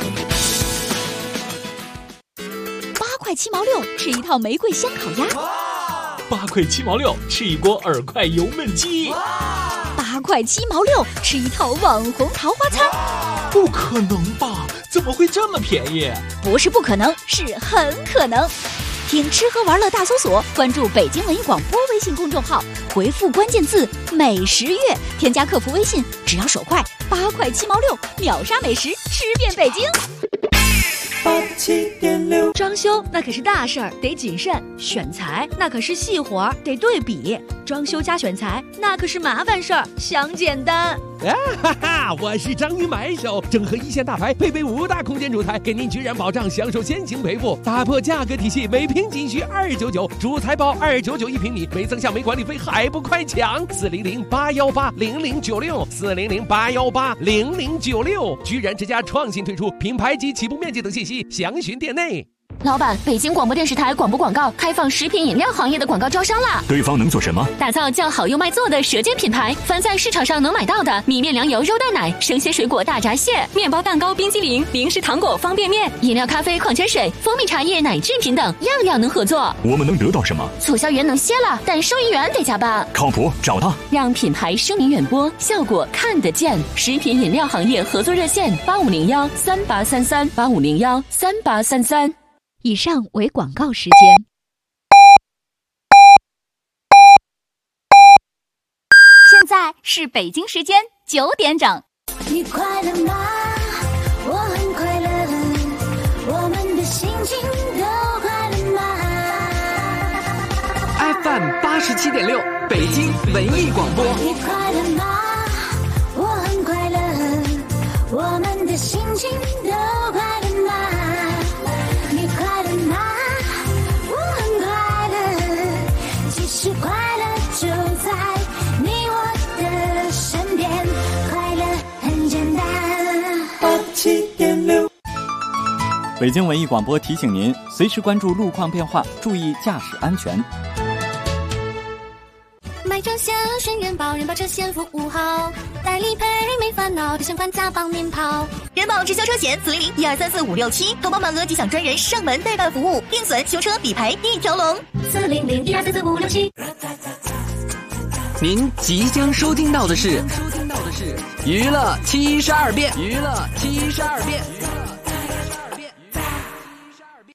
8块7毛6，吃一套玫瑰香烤鸭 ；8块7毛6，吃一锅耳快油焖鸡 ；8块7毛6，吃一套网红桃花餐。 不可能吧？怎么会这么便宜？ 不是不可能，是很可能。听吃喝玩乐大搜索，关注北京文艺广播微信公众号，回复关键字美食月，添加客服微信，只要手快，8块7毛6，秒杀美食，吃遍北京。 87.6，装修那可是大事儿，得谨慎；选材那可是细活儿，得对比。装修加选材那可是麻烦事儿，想简单。 哈哈，我是章鱼买手，整合一线大牌，配备5大空间主材，给您居然保障，享受先行赔付，打破价格体系，每平仅需299，主材包299一平米，没增项没管理费，还不快抢！400-818-0096，400-818-0096，居然之家创新推出品牌及起步面积等信息，详询店内。 老板，北京广播电视台广播广告开放食品饮料行业的广告招商啦！ 对方能做什么？ 打造叫好又卖座的舌尖品牌，凡在市场上能买到的米面粮油肉蛋奶、生鲜水果大闸蟹、面包蛋糕、冰激凌、零食糖果、方便面、饮料、咖啡、矿泉水、蜂蜜茶叶、奶制品等，样样能合作。 我们能得到什么？ 促销员能歇了，但收银员得加班。 靠谱，找他， 让品牌声名远播，效果看得见。食品饮料行业合作热线8501-3833，8501-3833。 以上为广告时间。现在是北京时间9点整。 你快乐吗？我很快乐，我们的心情都快乐吗 ？FM 87.6，北京文艺广播。 你快乐吗？我很快乐，我们的心情都快乐吗？你快乐吗？我很快乐，其实快乐就在你我的身边，快乐很简单。 87.6，北京文艺广播提醒您，随时关注路况变化，注意驾驶安全。 买车险选人保，人保车险服务好，代理赔没烦恼，这险款价帮您跑。 人保直销车险400-1234567，投保满额即享专人上门代办服务，定损、修车、理赔一条龙。 400-1234567。 您即将收听到的是娱乐72变，娱乐72变。